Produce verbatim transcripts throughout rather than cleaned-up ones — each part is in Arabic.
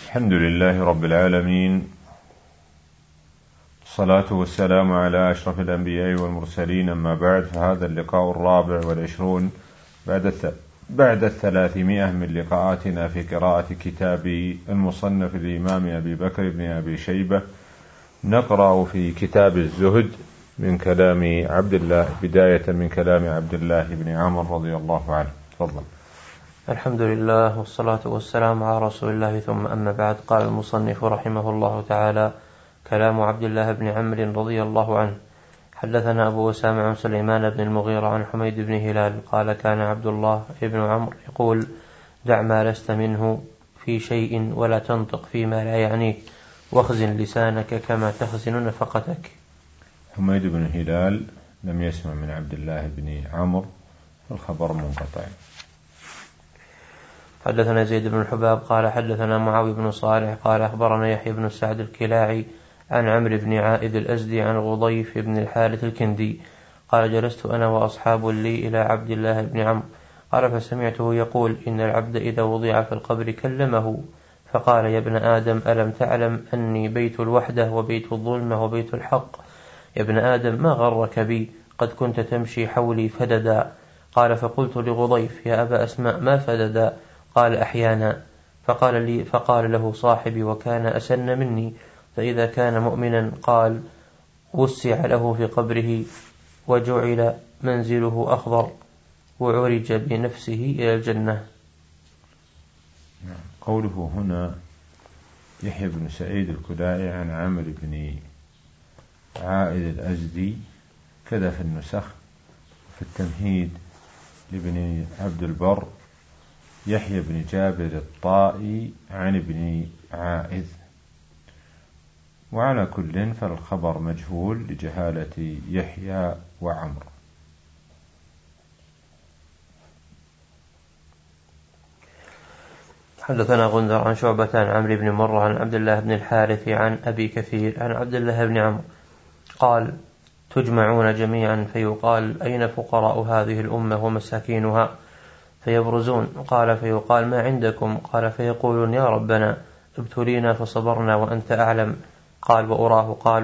الحمد لله رب العالمين، الصلاة والسلام على أشرف الأنبياء والمرسلين، أما بعد، فهذا اللقاء الرابع والعشرون بعد بعد الثلاثمائة من لقاءاتنا في قراءة كتاب المصنف الإمام أبي بكر بن أبي شيبة. نقرأ في كتاب الزهد من كلام عبد الله، بداية من كلام عبد الله بن عمرو رضي الله عنه. تفضل. الحمد لله والصلاة والسلام على رسول الله، ثم أما بعد. قال المصنف رحمه الله تعالى: كلام عبد الله بن عمرو رضي الله عنه. حدثنا أبو أسامة عن سليمان بن المغيرة عن حميد بن هلال قال: كان عبد الله بن عمرو يقول: دع ما لست منه في شيء ولا تنطق فيما لا يعنيك، واخزن لسانك كما تخزن نفقتك. حميد بن هلال لم يسمع من عبد الله بن عمرو، الخبر منقطع. حدثنا زيد بن الحباب قال حدثنا معاوية بن صالح قال أخبرنا يحيى بن سعد الكلاعي عن عمرو بن عائد الأزدي عن غضيف بن الحارث الكندي قال: جلست أنا وأصحاب لي إلى عبد الله بن عمرو قال فسمعته يقول: إن العبد إذا وضع في القبر كلمه فقال: يا ابن آدم، ألم تعلم أني بيت الوحدة وبيت الظلمة وبيت الحق؟ يا ابن آدم، ما غرك بي؟ قد كنت تمشي حولي فددا. قال: فقلت لغضيف: يا أبا أسماء، ما فددا؟ قال: أحيانا. فقال لي فقال له صاحبي وكان أسن مني: فإذا كان مؤمنا قال وسع له في قبره وجعل منزله أخضر وعرج بنفسه إلى الجنة. قوله هنا يحيى بن سعيد الكلاعي عن عمرو بن عائد الأزدي، كذا في النسخ. في التمهيد لابن عبد البر يحيى بن جابر الطائي عن ابن عائذ، وعلى كل فالخبر مجهول لجهالة يحيى وعمر. حدثنا غندر عن شعبة عن عمرو بن مرة عن عبد الله بن الحارث عن أبي كثير عن عبد الله بن عمرو قال: تجمعون جميعا فيقال: أين فقراء هذه الأمة ومساكينها؟ فيبرزون. قال: فيقال: ما عندكم؟ قال: فيقولون: يا ربنا، ابتلينا فصبرنا وأنت أعلم. قال: وأراه قال: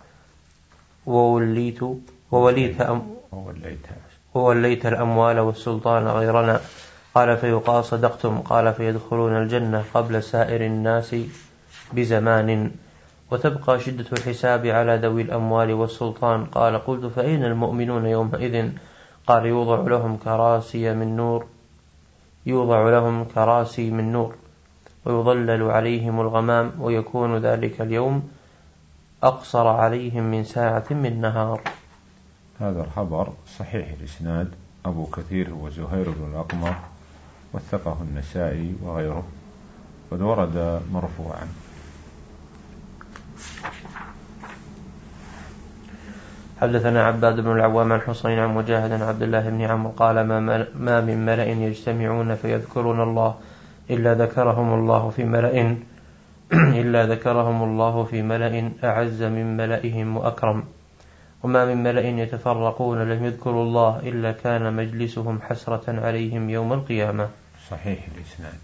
ووليت ووليت, أم ووليت الأموال والسلطان غيرنا. قال: فيقال: صدقتم. قال: فيدخلون الجنة قبل سائر الناس بزمان، وتبقى شدة الحساب على ذوي الأموال والسلطان. قال: قلت: فأين المؤمنون يومئذ؟ قال: يوضع لهم كراسي من نور يوضع لهم كراسي من نور ويظلل عليهم الغمام، ويكون ذلك اليوم أقصر عليهم من ساعة من نهار. هذا الخبر صحيح الإسناد. أبو كثير هو زهير بن الأقمر، وثقه النسائي وغيره، قد ورد مرفوعا. حدثنا عباد بن العوام عن حسين عن مجاهد عن عبد الله بن عمرو قال: ما من ملأ يجتمعون فيذكرون الله إلا ذكرهم الله في ملأ إلا ذكرهم الله في ملأ أعز من ملئهم وأكرم، وما من ملأ يتفرقون لم يذكروا الله إلا كان مجلسهم حسرة عليهم يوم القيامة. صحيح الإسناد.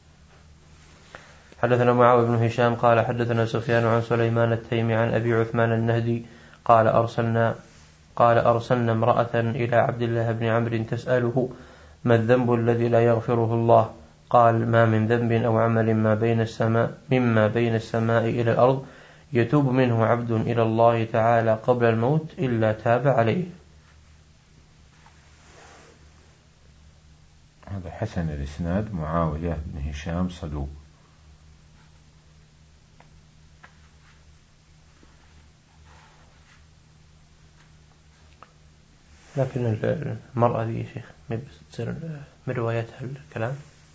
حدثنا معاوية بن هشام قال حدثنا سفيان عن سليمان التيمي عن أبي عثمان النهدي قال: أرسلنا قال أرسلنا امرأة إلى عبد الله بن عمرو تسأله: ما الذنب الذي لا يغفره الله؟ قال: ما من ذنب أو عمل ما بين السماء مما بين السماء إلى الأرض يتوب منه عبد إلى الله تعالى قبل الموت إلا تاب عليه. هذا حسن الإسناد. معاوية بن هشام صدوق. لكن المرأة دي يا شيخ ما بتصير من روايتها الكلام.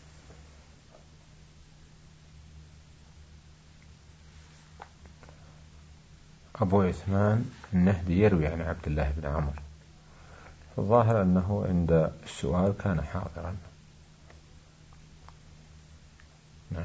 أبو عثمان النهدي يروي عن عبد الله بن عمرو، الظاهر أنه عند السؤال كان حاضرا. نعم.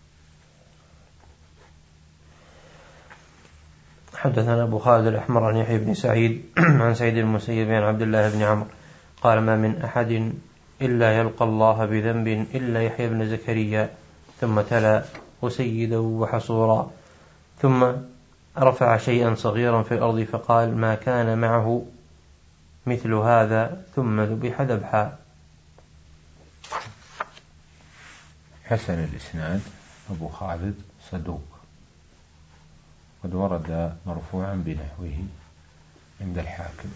حدثنا أبو خالد الأحمر عن يحيى بن سعيد عن سعيد المسيب عن عبد الله بن عمرو قال: ما من أحد إلا يلقى الله بذنب إلا يحيى بن زكريا. ثم تلا: وسيدا وحصورا، ثم رفع شيئا صغيرا في الأرض فقال ما كان معه مثل هذا، ثم ذبح ذبحا. حسن الإسناد، أبو خالد صدوق، قد ورد مرفوعا بنحوه عند الحاكم.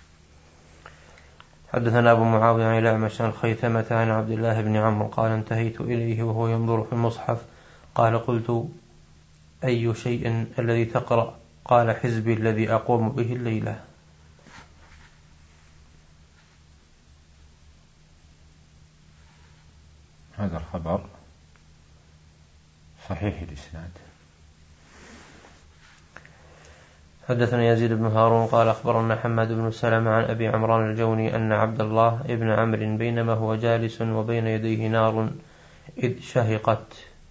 حدثنا أبو معاوية عن الأعمش عن خيثمة عن عبد الله بن عمرو قال انتهيت إليه وهو ينظر في المصحف، قال قلت أي شيء الذي تقرأ؟ قال حزبي الذي أقوم به الليلة. هذا الخبر صحيح الإسناد. حدثنا يزيد بن هارون قال أخبرنا حماد بن سلمة عن أبي عمران الجوني أن عبد الله بن عمرو بينما هو جالس وبين يديه نار إذ شهقت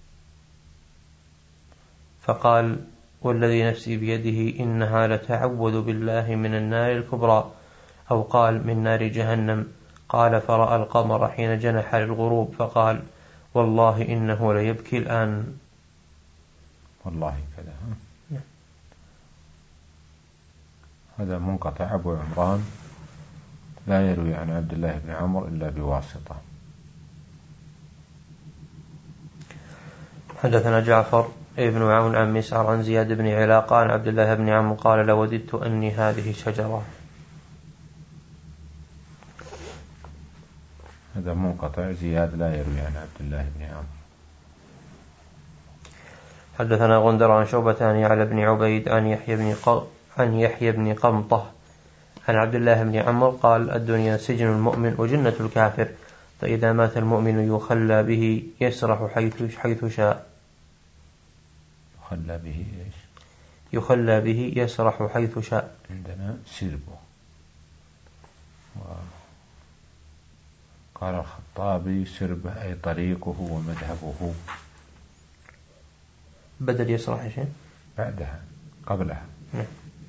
فقال والذي نفسي بيده إنها لتعوذ بالله من النار الكبرى، أو قال من نار جهنم. قال فرأى القمر حين جنح للغروب فقال والله إنه ليبكي الآن. والله كذا. هذا منقطع. أبو عمران لا يروي عن عبد الله بن عمرو إلا بواسطة. حدثنا جعفر ابن عون عن مسعر عن زياد بن علاقة عن عبد الله بن عمرو قال لوددت أني هذه شجرة. هذا منقطع. زياد لا يروي عن عبد الله بن عمرو. حدثنا غندر عن شعبة عن يعلى بن عبيد عن يحيى بن ق... عن يحيى بن قمطة عن عبد الله بن عمرو قال الدنيا سجن المؤمن وجنة الكافر، فإذا مات المؤمن يخلى به يسرح حيث حيث شاء. يخلى به إيش؟ يخلى به يسرح حيث شاء. عندنا سربه. قال الخطابي سربه أي طريقه ومذهبه. بدل يسرح شيء بعدها قبلها. نعم.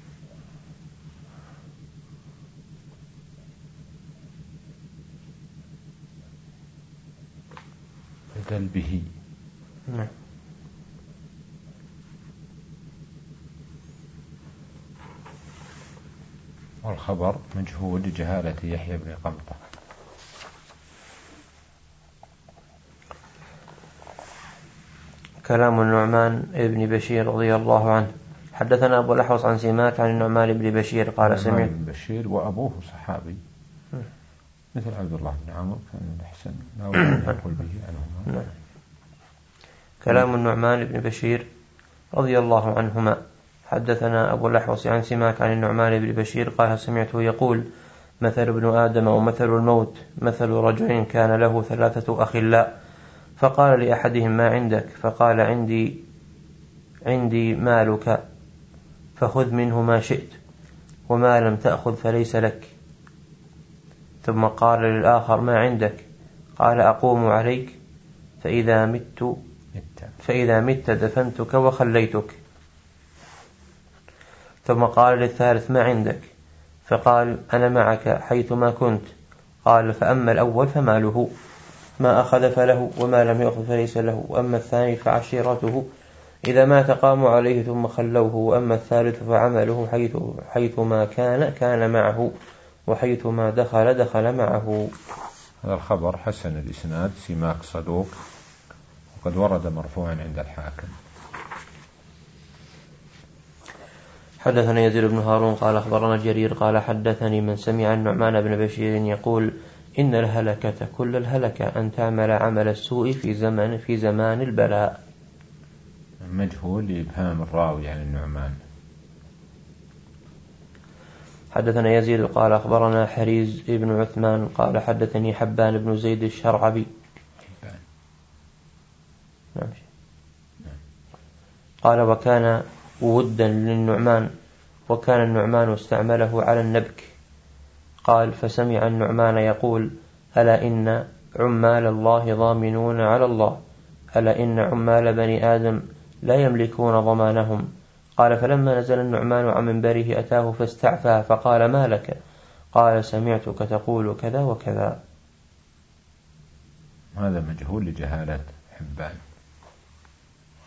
بدل به. نعم. والخبر مجهول لجهالة يحيى بن قمطة. كلام النعمان ابن بشير رضي الله عنه. حدثنا أبو الأحوص عن سماك عن النعمان بن بشير قال سمعت بن بشير وأبوه صحابي مثل عبد الله بن عمرو كان الأحسن لا يقول به عنهما. كلام النعمان بن بشير رضي الله عنهما. حدثنا أبو الأحوص عن سماك عن النعمان بن بشير قال سمعته يقول مثل ابن آدم ومثل الموت مثل رجل كان له ثلاثة أخلاء، فقال لأحدهم ما عندك؟ فقال عندي عندي مالك فخذ منه ما شئت، وما لم تأخذ فليس لك. ثم قال للآخر ما عندك؟ قال أقوم عليك فإذا مت فإذا مت دفنتك وخليتك. ثم قال للثالث ما عندك؟ فقال أنا معك حيثما كنت. قال فأما الأول فماله، ما أخذ فله وما لم يأخذ فليس له، وأما الثاني فعشيرته إذا مات قاموا عليه ثم خلوه، وأما الثالث فعمله حيث, حيث ما كان كان معه، وحيث ما دخل دخل معه. هذا الخبر حسن الإسناد. سماك صدوق وقد ورد مرفوعا عند الحاكم. حدثنا يزيد بن هارون قال أخبرنا جرير قال حدثني من سمع النعمان بن بشير يقول إن الهلكة كل الهلكة أن تعمل عمل السوء في زمن في زمان البلاء. مجهول لإبهام الراوي عن النعمان. حدثنا يزيد قال أخبرنا حريز بن عثمان قال حدثني حبان بن زيد الشرعبي قال وكان ودا للنعمان، وكان النعمان استعمله على النبك. قال فسمع النعمان يقول ألا إن عمال الله ضامنون على الله، ألا إن عمال بني آدم لا يملكون ضمانهم. قال فلما نزل النعمان عن منبره أتاه فاستعفى فقال ما لك؟ قال سمعتك تقول كذا وكذا. هذا مجهول لجهالة حبان.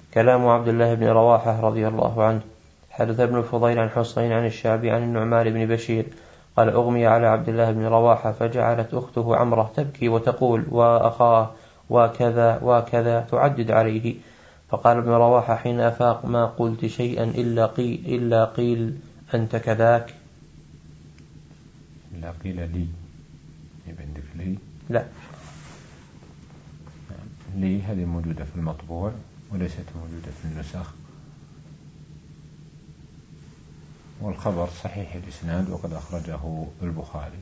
كلام عبد الله بن رواحة رضي الله عنه. حدث ابن الفضيل عن حسين عن الشعبي عن النعمان بن بشير قال أغمي على عبد الله بن رواحة فجعلت أخته عمرة تبكي وتقول وأخاه وكذا وكذا تعدد عليه، فقال ابن رواحة حين أفاق ما قلت شيئا إلا قيل, إلا قيل أنت كذاك. إلا قيل لي عندك لي لا لي هذه موجودة في المطبوع وليست موجودة في النسخ، والخبر صحيح الإسناد وقد أخرجه البخاري.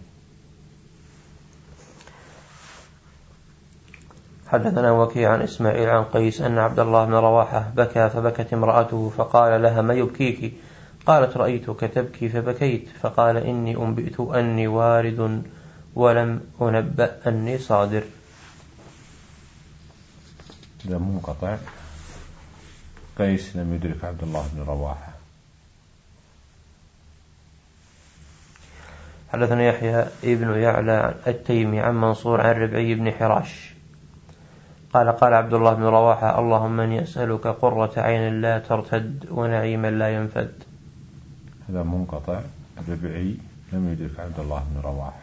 حدثنا وكيع عن إسماعيل عن قيس أن عبد الله بن رواحة بكى فبكت امرأته فقال لها ما يبكيك؟ قالت رأيتك تبكي فبكيت، فقال إني أنبئت أني وارد ولم أنبأ أني صادر. إذا منقطع قيس لم يدرك عبد الله بن رواحة. حدثنا يحيى ابن يعلى التيمي عن منصور عن ربعي بن حراش قال قال عبد الله بن رواحة اللهم اني أسألك قرة عين لا ترتد ونعيما لا ينفد. هذا منقطع، ربعي لم يدرك عبد الله بن رواحة.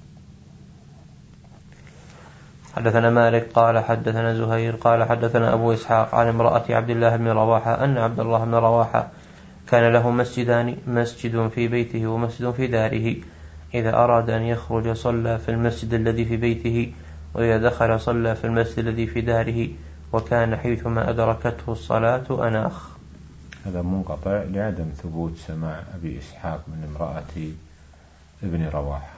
حدثنا مالك قال حدثنا زهير قال حدثنا أبو إسحاق عن امرأة عبد الله بن رواحة أن عبد الله بن رواحة كان له مسجدان، مسجد في بيته ومسجد في داره، إذا أراد أن يخرج صلى في المسجد الذي في بيته، وإذا دخل صلى في المسجد الذي في داره، وكان حيثما أدركته الصلاة أناخ. هذا منقطع لعدم ثبوت سماع أبي إسحاق من امرأة ابن رواحة.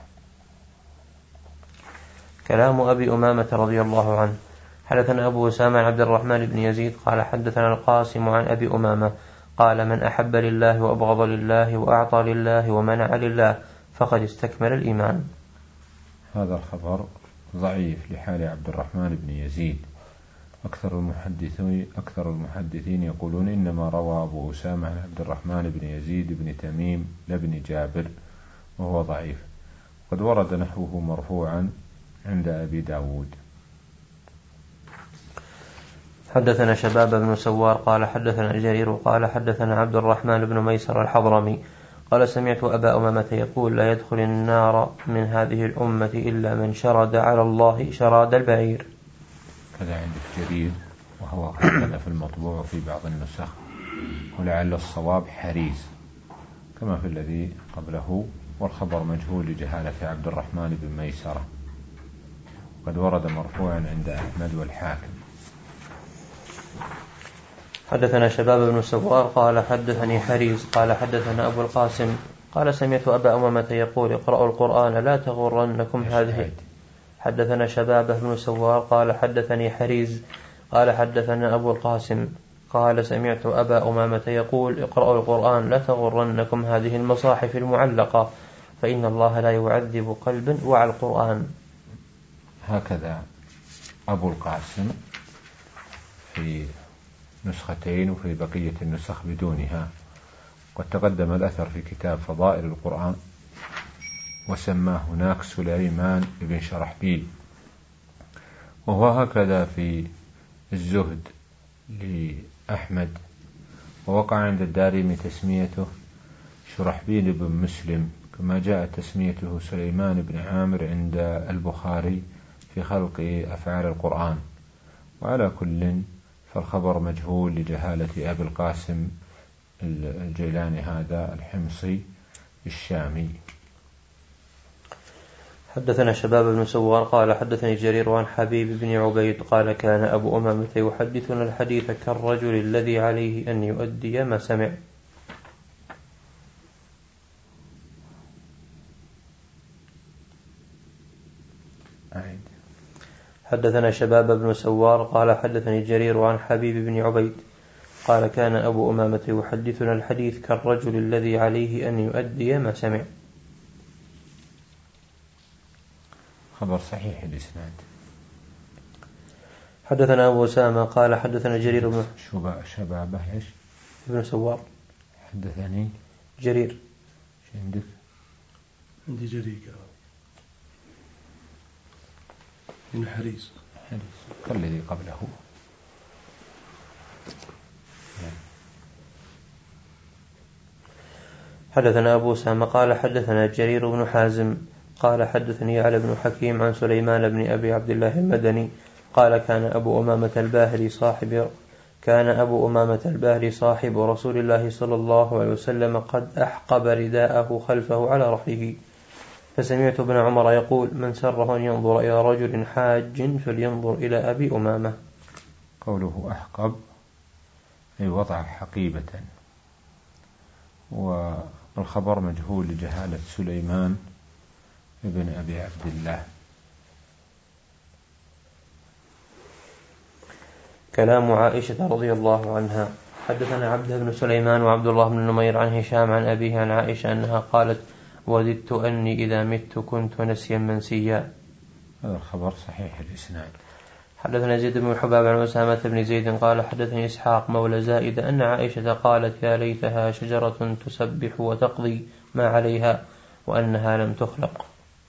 كلام أبي أمامة رضي الله عنه. حدثنا أبو أسامة عبد الرحمن بن يزيد قال حدثنا القاسم عن أبي أمامة قال من أحب لله وأبغض لله وأعطى لله ومنع لله فقد استكمل الإيمان. هذا الخبر ضعيف لحال عبد الرحمن بن يزيد. أكثر المحدثين أكثر المحدثين يقولون إنما روى أبو أسامة عن عبد الرحمن بن يزيد بن تميم لابن جابر وهو ضعيف. قد ورد نحوه مرفوعا عند أبي داود. حدثنا شباب بن سوار قال حدثنا جرير قال حدثنا عبد الرحمن بن ميسر الحضرمي قال سمعت أبا أمامة يقول لا يدخل النار من هذه الأمة إلا من شرد على الله شراد البعير. هذا عندك جرير وهو هكذا في المطبوع وفي بعض النسخ، ولعل الصواب حريز كما في الذي قبله، والخبر مجهول لجهالة عبد الرحمن بن ميسرة، قد ورد مرفوعا عند أحمد والحاكم. حدثنا شباب بن سوار قال حدثني حريز قال حدثنا أبو القاسم قال سمعت أبا أمامة يقول اقرأوا القرآن لا تغرنكم هذه. حدثنا شباب بن سوار قال حدثني حريز قال حدثنا أبو القاسم قال سمعت أبا أمامة يقول اقرأوا القرآن لا تغرنكم هذه المصاحف المعلقة فإن الله لا يعذب قلبا وعى القرآن. هكذا أبو القاسم في نسختين وفي بقية النسخ بدونها. قد تقدم الأثر في كتاب فضائل القرآن وسماه هناك سليمان بن شرحبيل، وهو هكذا في الزهد لأحمد، ووقع عند الدارمي تسميته شرحبيل بن مسلم كما جاء تسميته سليمان بن عامر عند البخاري في خلق أفعال القرآن. وعلى كل فالخبر مجهول لجهالة أبي القاسم الجيلاني هذا الحمصي الشامي. حدثنا شباب بن سوار قال حدثني جرير عن حبيب بن عبيد قال كان أبو أمامة يحدثنا الحديث كالرجل الذي عليه أن يؤدي ما سمع. أعيد. حدثنا شباب بن سوار قال حدثني جرير عن حبيب بن عبيد قال كان أبو أمامة يحدثنا الحديث كالرجل الذي عليه أن يؤدي ما سمع. خبر صحيح الإسناد. حدثنا أبو أسامة قال حدثنا جرير بن شبابه إيش ابن سوار حدثني جرير. شو عندك؟ عندي جرير من حريز كالذي قبله. حدثنا أبو سامة قال حدثنا جرير بن حازم قال حدثني علي بن حكيم عن سليمان بن أبي عبد الله المدني قال كان أبو أمامة الباهلي صاحب كان أبو أمامة الباهلي صاحب رسول الله صلى الله عليه وسلم قد أحقب رداءه خلفه على رحله، فسمعت ابن عمر يقول: من سره أن ينظر إلى رجل حاج فلينظر إلى أبي أمامة. قوله أحقب أي وضع حقيبة، والخبر مجهول لجهالة سليمان ابن أبي عبد الله. كلام عائشة رضي الله عنها. حدثنا عبد بن سليمان وعبد الله بن نمير عن هشام عن أبيه عن عائشة أنها قالت: وددت أني إذا مت كنت نسيا منسيا. هذا الخبر صحيح الإسناد. حدثنا زيد بن حباب عن أسامة بن زيد قال حدثني إسحاق مولى زائد أن عائشة قالت: يا ليتها شجرة تسبح وتقضي ما عليها وأنها لم تخلق.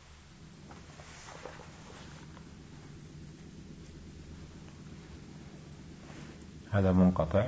هذا منقطع.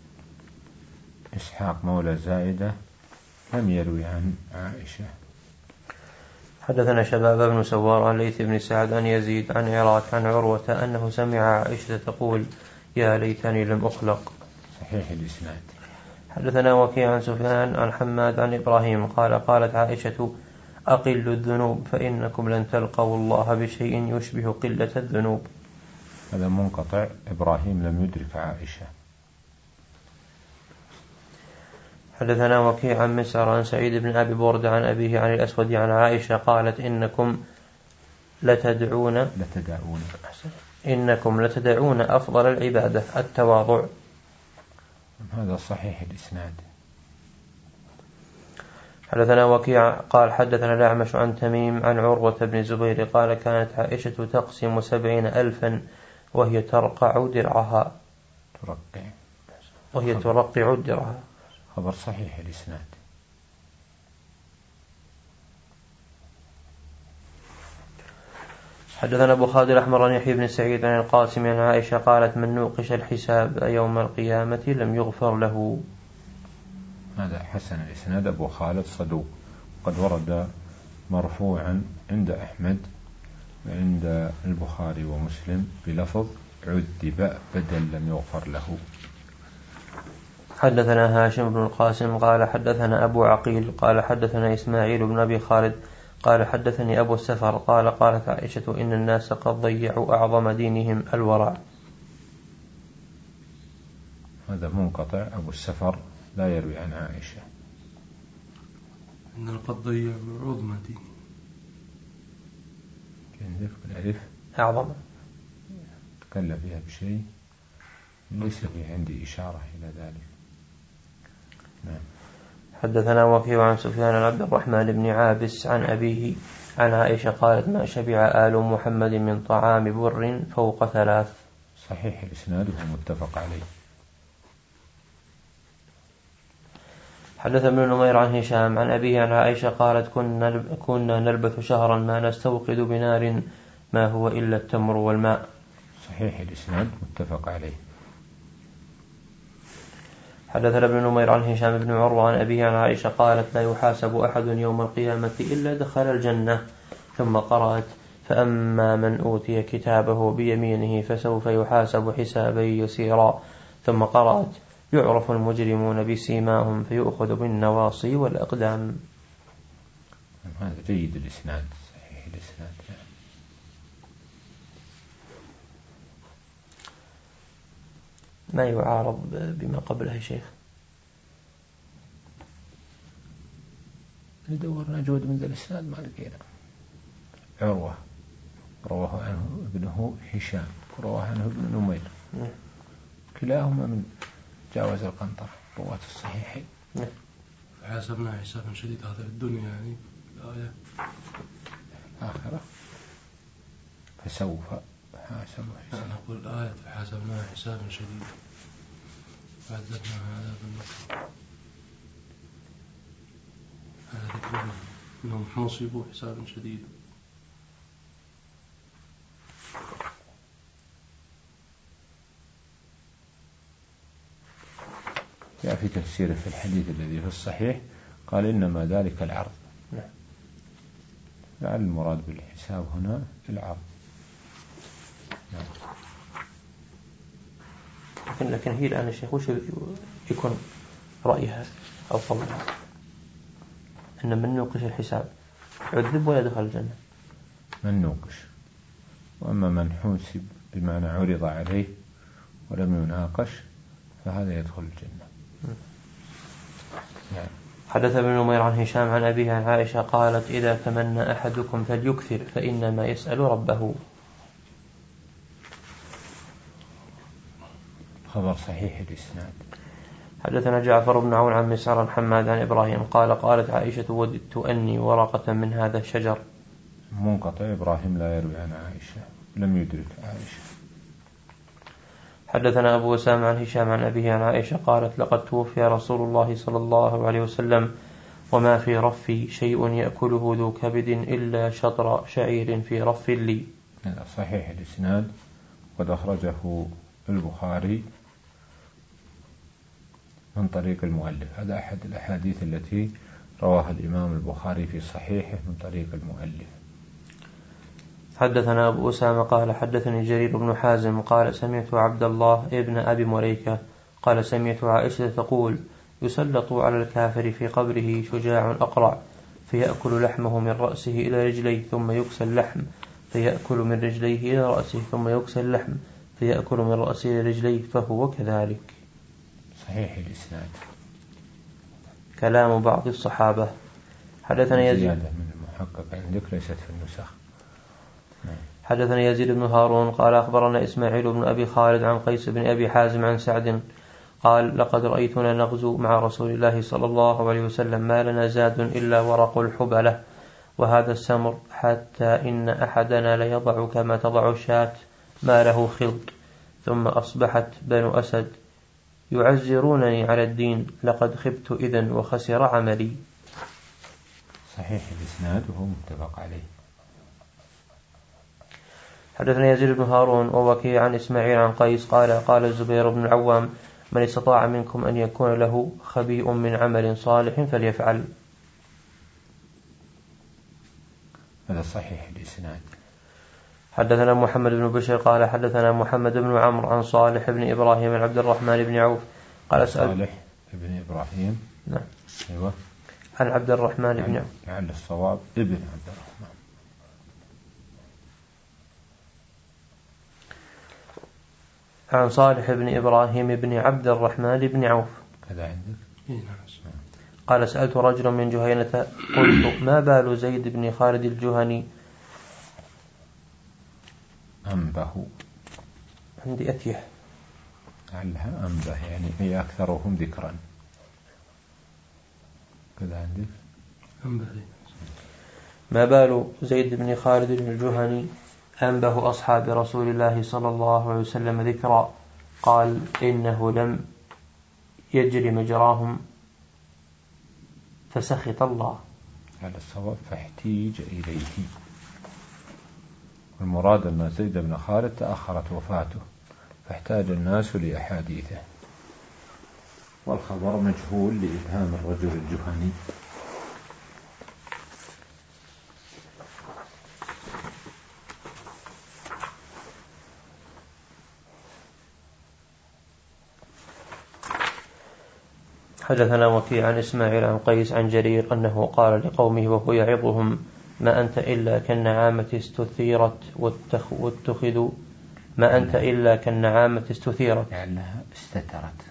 إسحاق مولى زائدة لم يروي عن عائشة. حدثنا شباب بن سوار عن ليث بن سعد عن يزيد عن عراك عن عروة أنه سمع عائشة تقول: يا ليتني لم أخلق. صحيح الإسناد. حدثنا وكيع عن سفيان عن حماد عن إبراهيم قال: قالت عائشة: أقلوا الذنوب فإنكم لن تلقوا الله بشيء يشبه قلة الذنوب. هذا منقطع. إبراهيم لم يدرك عائشة. حدثنا وكيع عن مسعر عن سعيد بن أبي بردة عن أبيه عن الأسود عن عائشة قالت: إنكم لتدعون لتدعون إنكم لتدعون أفضل العبادة التواضع. هذا صحيح الإسناد. حدثنا وكيع قال حدثنا الأعمش عن تميم عن عروة بن الزبير قال: كانت عائشة تقسم سبعين ألفا وهي ترقع درعها ترقع وهي ترقع درعها. خبر صحيح الإسناد. حدثنا أبو خالد الأحمر عن يحيى بن سعيد عن القاسم عن عائشة قالت: من نوقش الحساب يوم القيامة لم يغفر له. هذا حسن الإسناد. أبو خالد صدوق، قد ورد مرفوعا عند أحمد وعند البخاري ومسلم بلفظ عذب بدل لم يغفر له. حدثنا هاشم بن القاسم قال حدثنا أبو عقيل قال حدثنا إسماعيل بن أبي خالد قال حدثني أبو السفر قال: قالت عائشة: إن الناس قد ضيعوا أعظم دينهم الورع. هذا منقطع. أبو السفر لا يروي عن عائشة. إن قد ضيعوا عظم دينهم. كيف بالألف أعظم تكلم فيها بشيء ليس فيه عندي إشارة إلى ذلك. نعم. حدثنا وكيع عن سفيان عن عبد الرحمن بن عابس عن أبيه عن عائشة قالت: ما شبع آل محمد من طعام بر فوق ثلاث. صحيح الإسناد وهو متفق عليه. حدث ابن نمير عن هشام عن أبيه عن عائشة قالت: كنا, كنا نلبث شهرا ما نستوقد بنار ما هو إلا التمر والماء. صحيح الإسناد متفق عليه. حدثنا ابن نمير عن هشام بن عروة عن أبيه عن عائشة قالت: لا يحاسب أحد يوم القيامة إلا دخل الجنة. ثم قرأت: فأما من أوتي كتابه بيمينه فسوف يحاسب حسابا يسيرا. ثم قرأت: يعرف المجرمون بسيماهم فيؤخذ بالنواصي والأقدام. هذا جيد الإسناد. صحيح الإسناد. ما يعارض بما قبله شيخ. ندورنا جود من ذا الإسناد ما لقينا. عروة رواه عنه ابنه هشام رواه عنه ابن نمير كلاهما من جاوز القنطرة رواة الصحيحين. فحاسبنا حسابا شديد. هذا في الدنيا يعني الآية آخرة فسوف حاسب حسابا. أنا أقول الآية فحاسبنا حسابا شديدا فعذبنا عذابا نكرا. هذا ذكرهم أنهم حصبوا حسابا شديدا. جاء في تفسيره في الحديث الذي في الصحيح قال إنما ذلك العرض. نعم. لعل المراد بالحساب هنا العرض. نعم. لكن لكن هي الآن الشيخ وش يكون رأيها أو قولها أن من نوقش الحساب عذب ولا دخل الجنة؟ من نوقش، وأما من حوسب بمعنى عرض عليه ولم يناقش فهذا يدخل الجنة. نعم. حدث ابن نمير عن هشام عن أبيها عن عائشة قالت إذا تمنى أحدكم فليكثر فإنما يسأل ربه. خبر صحيح الإسناد. حدثنا جعفر بن عون عن مسعر عن حماد عن إبراهيم قال قالت عائشة وددت أني ورقة من هذا الشجر. منقطع، إبراهيم لا يروي عن عائشة، لم يدرك عائشة. حدثنا أبو أسامة عن هشام عن أبيه عن عائشة قالت لقد توفي رسول الله صلى الله عليه وسلم وما في رفي شيء يأكله ذو كبد إلا شطر شعير في رف لي. هذا صحيح الإسناد، قد أخرجه البخاري من طريق المؤلف. هذا أحد الأحاديث التي رواها الإمام البخاري في صحيحه من طريق المؤلف. حدثنا أبو أسامة قال حدثني جرير بن حازم قال سمعت عبد الله ابن أبي مريكة قال سمعت عائشة تقول يسلط على الكافر في قبره شجاع أقرع فيأكل لحمه من رأسه إلى رجليه ثم يكسى اللحم فيأكل من رجليه إلى رأسه ثم يكسى اللحم فيأكل من رأسه إلى رجليه فهو كذلك. صحيح الإسناد. كلام بعض الصحابة. حدثنا يزيد زيادة من المحقق عندك ليست في النسخ. حدثنا يزيد بن هارون قال أخبرنا إسماعيل بن أبي خالد عن قيس بن أبي حازم عن سعد قال لقد رأيتنا نغزو مع رسول الله صلى الله عليه وسلم ما لنا زاد إلا ورق الحبلة وهذا السمر حتى إن أحدنا ليضع كما تضع الشاة ما له خلط ثم أصبحت بنو أسد يعزرونني على الدين لقد خبت إذن وخسر عملي. صحيح الإسناد وهو متفق عليه. حدثنا يزيد بن هارون ووكيع عن إسماعيل عن قيس قال قال الزبير بن العوام من استطاع منكم أن يكون له خبيء من عمل صالح فليفعل. هذا صحيح الإسناد. حدثنا محمد بن بشير قال حدثنا محمد بن عمرو عن صالح بن إبراهيم عن عبد الرحمن بن عوف قال سأل صالح بن إبراهيم. نعم. أيوة. عن عبد الرحمن بن عوف. عن الصواب ابن عبد الرحمن. عن صالح بن إبراهيم بن عبد الرحمن بن عوف. كذا عندك. قال سألت رجلا من جهينة قلت ما بال زيد بن خالد الجهني أنبه. عندي أتيه لعلها أنبه يعني هي أكثرهم ذكرا. كذا عندك. أنبه. ما بال زيد بن خالد الجهني أنبه أصحاب رسول الله صلى الله عليه وسلم ذكرا قال إنه لم يجري مجراهم فسخط الله. على الصواب فاحتيج إليه، والمراد أن زيد بن خالد تأخرت وفاته فاحتاج الناس لأحاديثه، والخبر مجهول لإبهام الرجل الجهني. حدثنا وكيع عن إسماعيل عن قيس عن جرير أنه قال لقومه وهو يعظهم ما أنت إلا كالنعامة استثيرت واتخذوا ما أنت إلا كالنعامة استثيرت لأنها استترت.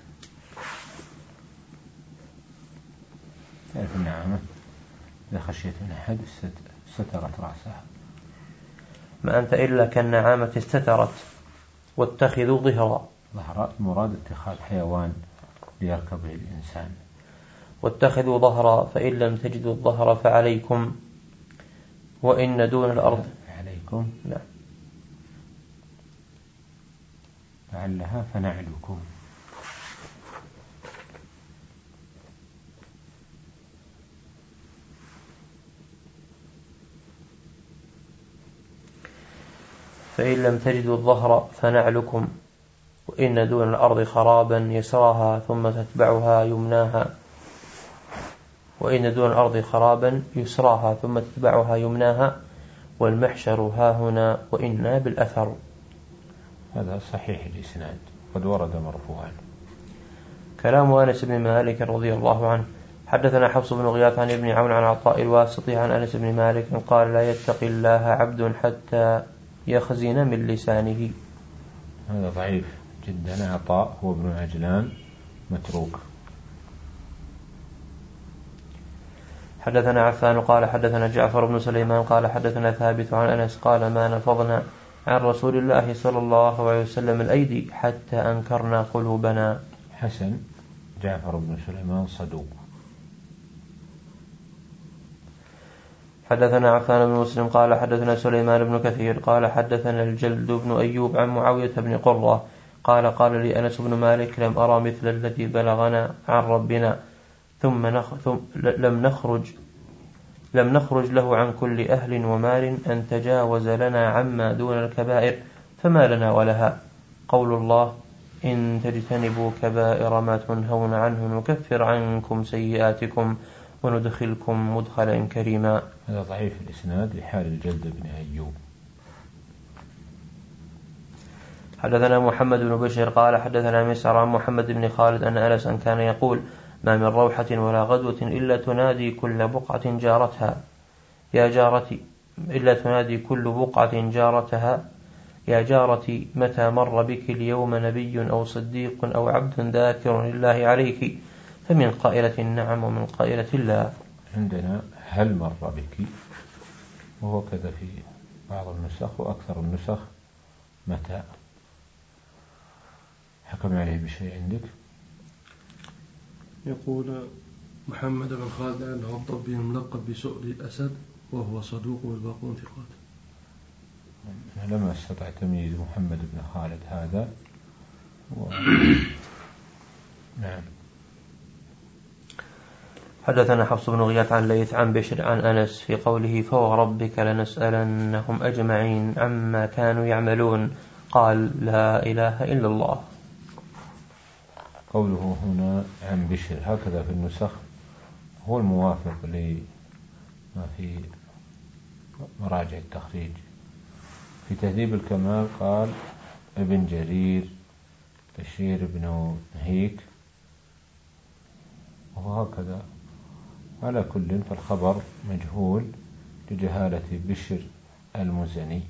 تعرف النعامة إذا خشيت من أحد استترت رأسها. ما أنت إلا كالنعامة استترت واتخذوا ظهرا. ظهر مراد اتخاذ حيوان ليركب الإنسان. واتخذوا ظهرا فإن لم تجدوا الظهر فعليكم وإن دون الأرض عليكم. لا لعلها فنعلكم. فإن لم تجدوا الظهر فنعلكم وإن دون الأرض خرابا يسراها ثم تتبعها يمناها وإن دون الأرض خرابا يسراها ثم تتبعها يمناها والمحشر ها هنا وإنا بالأثر. هذا صحيح الإسناد قد ورد مرفوعا. كلام أنس بن مالك رضي الله عنه. حدثنا حفص بن غياث عن ابن عون عن عطاء الواسطي عن أنس بن مالك قال لا يتقي الله عبد حتى يخزن من لسانه. هذا ضعيف جدا. عطاء هو ابن عجلان متروك. حدثنا عفان قال حدثنا جعفر بن سليمان قال حدثنا ثابت عن أنس قال ما نفضنا عن رسول الله صلى الله عليه وسلم الأيدي حتى أنكرنا قلوبنا. حسن. جعفر بن سليمان صدوق. حدثنا عفان بن مسلم قال حدثنا سليمان بن كثير قال حدثنا الجلد بن أيوب عن معاوية بن قرة قال قال لي أنس بن مالك لم أرى مثل الذي بلغنا عن ربنا ثم, نخ ثم لم نخرج لم نخرج له عن كل أهل ومال أن تجاوز لنا عما دون الكبائر فما لنا ولها. قول الله إن تجتنبوا كبائر ما تنهون عنه نكفر عنكم سيئاتكم وندخلكم مدخلا كريما. هذا ضعيف الإسناد لحال الجلد بن أيوب. حدثنا محمد بن بشير قال حدثنا مسعر عن محمد بن خالد أن أنسا كان يقول ما من روحة ولا غدوة إلا تنادي كل بقعة جارتها يا جارتي إلا تنادي كل بقعة جارتها يا جارتي متى مر بك اليوم نبي أو صديق أو عبد ذاكر لله عليك فمن قائلة نعم ومن قائلة لا. عندنا هل مر بك وهو كذا في بعض النسخ وأكثر النسخ متى. حكم عليه بشيء عندك؟ يقول محمد بن خالد أنه الضبي ملقب بسؤل الأسد وهو صدوق والباقون ثقات. أنا لم أستطع تمييز محمد بن خالد هذا و... نعم. حدثنا حفص بن غياث عن ليث عن بشر عن أنس في قوله فوربك لنسألنهم أجمعين عما كانوا يعملون قال لا إله إلا الله. قوله هنا عن بشر هكذا في النسخ هو الموافق لما في مراجع التخريج. في تهذيب الكمال قال ابن جرير بشير بن هيك وهكذا. على كل فالخبر مجهول لجهالة بشر المزني.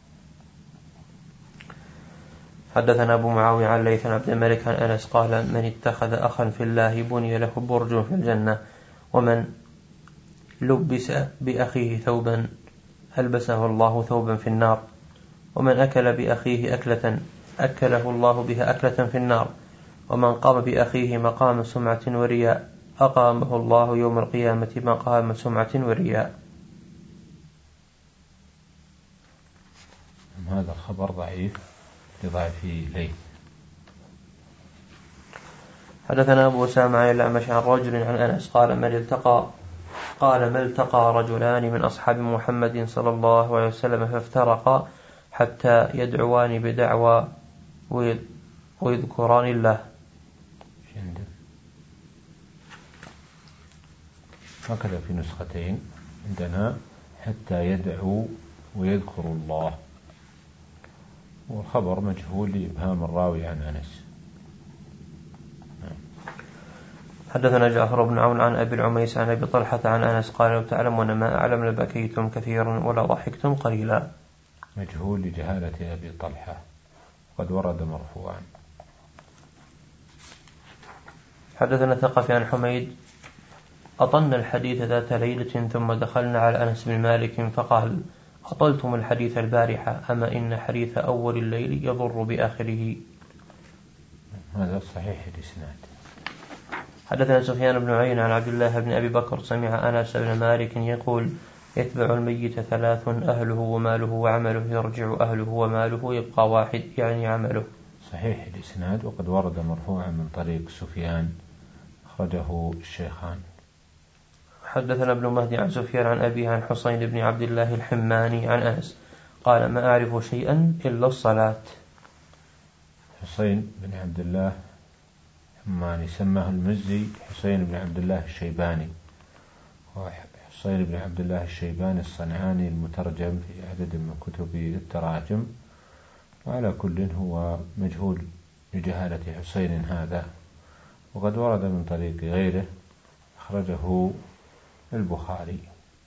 حدثنا أبو معاوية عن ليث عبد الملك عن أنس قال من اتخذ أخا في الله بني له برج في الجنة ومن لبس بأخيه ثوبا ألبسه الله ثوبا في النار ومن أكل بأخيه أكلة أكله الله بها أكلة في النار ومن قام بأخيه مقام سمعة ورياء أقامه الله يوم القيامة مقام سمعة ورياء. هذا الخبر ضعيف لضعف ليث. حدثنا أبو أسامة عن الأعمش عن رجل عن أنس قال ما التقى قال ما التقى رجلان من أصحاب محمد صلى الله عليه وسلم فافترقا حتى يدعوان بدعوى ويذكران الله. هكذا في نسختين عندنا حتى يدعو ويذكر الله والخبر مجهول لإبهام الراوي عن أنس. حدثنا جعفر بن عون عن أبي العميس عن أبي طلحة عن أنس قال لو تعلمون ما أعلم لبكيتم كثيرا ولا ضحكتم قليلا. مجهول لجهالة أبي طلحة قد ورد مرفوعا. حدثنا ثقفي عن حميد أطلنا الحديث ذات ليلة ثم دخلنا على أنس بن مالك فقال أطلتم الحديث البارحة أما إن حديث أول الليل يضر بآخره. هذا صحيح الإسناد. حدثنا سفيان بن عيينة عن عبد الله بن أبي بكر سمع أنس بن مالك يقول يتبع الميت ثلاث أهله وماله وعمله يرجع أهله وماله يبقى واحد يعني عمله. صحيح الإسناد وقد ورد مرفوعا من طريق سفيان أخرجه الشيخان. حدثنا ابن مهدي عن سفيان عن أبيه عن حسين بن عبد الله الحماني عن أنس قال ما أعرف شيئا إلا الصلاة. حسين بن عبد الله الحماني سماه المزي حسين بن عبد الله الشيباني وحصين بن عبد الله الشيباني الصنعاني المترجم في عدد من كتب التراجم، وعلى كل هو مجهول لجهالة حسين هذا، وقد ورد من طريق غيره أخرجه البخاري.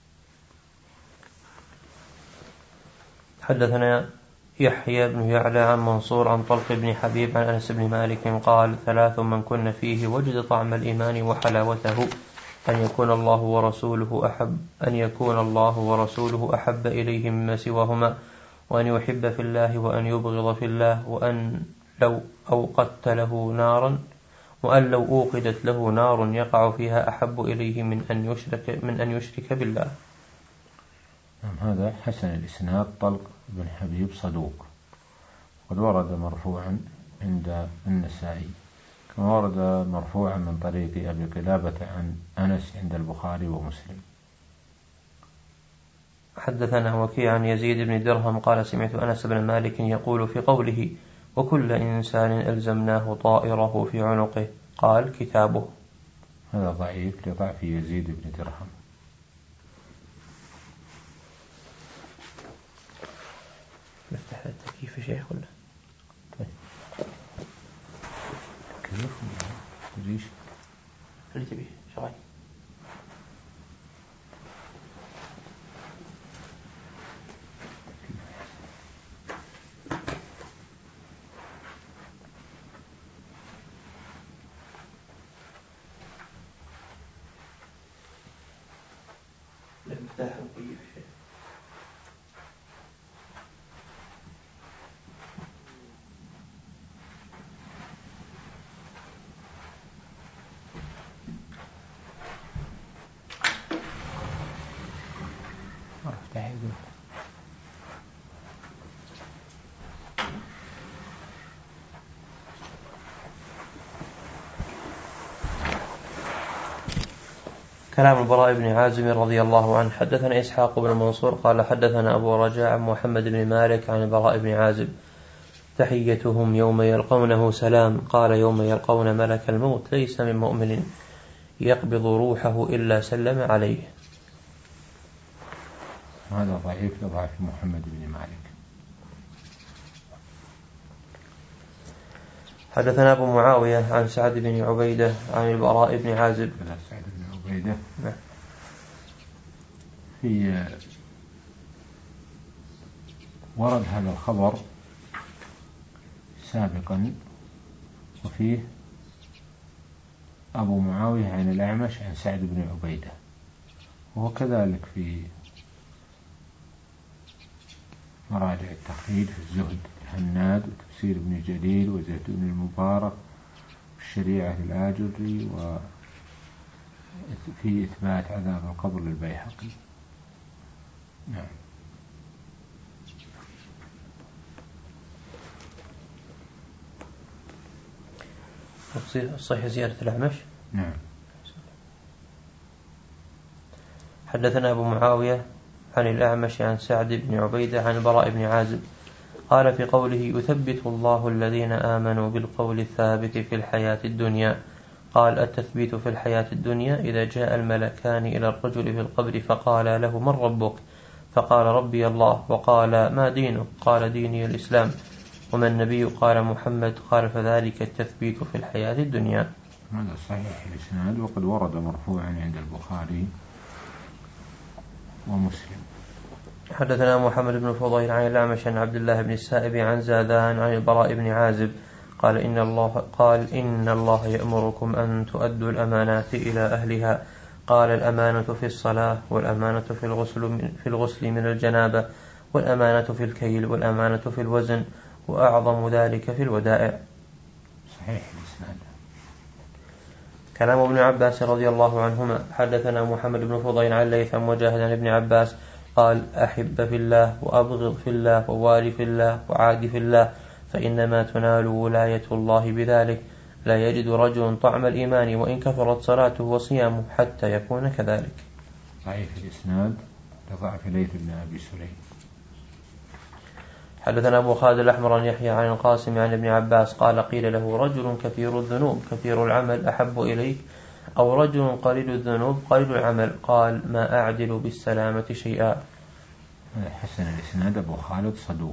حدثنا يحيى بن يعلى عن منصور عن طلق بن حبيب عن أنس بن مالك قال: ثلاث من كن فيه وجد طعم الإيمان وحلاوته: أن يكون الله ورسوله أحب أن يكون الله ورسوله أحب إليه مما سواهما، وأن يحب في الله وأن يبغض في الله، وأن لو أوقدت له نارا وأن لو أوقدت له نار يقع فيها أحب إليه من أن يشرك من أن يشرك بالله. هذا حسن الإسناد. طلق بن حبيب صدوق، قد ورد مرفوعا عند النسائي، كما ورد مرفوعا من طريق أبي قلابة عن أنس عند البخاري ومسلم. حدثنا وكيع عن يزيد بن درهم قال: سمعت أنس بن مالك يقول في قوله: وكل إنسان ألزمناه طائره في عنقه، قال: كتابه. هذا ضعيف لضعف يزيد بن درهم. نفتح التكييف شيخ ولا؟ طيب كيف تريش اللي تبيه شغال. نفتح التكييف شيخ. كلام البراء بن عازب رضي الله عنه. حدثنا إسحاق بن منصور قال: حدثنا أبو رجاء عن محمد بن مالك عن البراء بن عازب: تحيتهم يوم يلقونه سلام. قال: يوم يلقون ملك الموت ليس من مؤمن يقبض روحه إلا سلم عليه. هذا ضعيف لضعف محمد بن مالك. حدثنا أبو معاوية عن سعد بن عبيدة عن البراء بن عازب. سعد بن عبيدة نعم. في ورد هذا الخبر سابقا، وفيه أبو معاوية عن الأعمش عن سعد بن عبيدة، وهو كذلك في مراجع التقييد في الزهد الهناد وتفسير ابن جليل وزيتون المبارك والشريعة الآجري، وفي إثبات عذاب القبر للبيهقي. نعم. صحيح زيارة الأعمش. نعم. حدثنا أبو معاوية عن الأعمش عن سعد بن عبيدة عن البراء بن عازب قال في قوله: يثبت الله الذين آمنوا بالقول الثابت في الحياة الدنيا. قال: التثبيت في الحياة الدنيا إذا جاء الملكان إلى الرجل في القبر فقال له: من ربك؟ فقال: ربي الله. وقال: ما دينك؟ قال: ديني الإسلام. وما النبي؟ قال: محمد. قال: فذلك التثبيت في الحياة الدنيا. هذا صحيح الإسناد، وقد ورد مرفوعا عند البخاري ومسلم. حدثنا محمد بن فضيل عن الأعمش عن عبد الله بن السائب عن زادان عن البراء بن عازب قال: إن الله قال إن الله يأمركم أن تؤدوا الأمانات إلى أهلها. قال: الأمانة في الصلاة، والأمانة في الغسل في الغسل من الجنابة، والأمانة في الكيل، والأمانة في الوزن، وأعظم ذلك في الودائع. صحيح الإسناد. كلام ابن عباس رضي الله عنهما. حدثنا محمد بن فضيل عن ليث عن مجاهد عن ابن عباس قال: أحب في الله، وأبغض في الله، ووالي في الله، وعاد في الله، فإنما تنال ولاية الله بذلك. لا يجد رجل طعم الإيمان وإن كثرت صلاته وصيامه حتى يكون كذلك. ضعيف الإسناد لضعف ليث بن أبي سليم. حدثنا أبو خالد الأحمر عن يحيى عن القاسم عن ابن عباس قال: قيل له: رجل كثير الذنوب كثير العمل أحب إليك أو رجل قليل الذنوب قليل العمل قال ما أعدل بالسلامة شيئا. حسن الإسناد أبو خالد صدوق.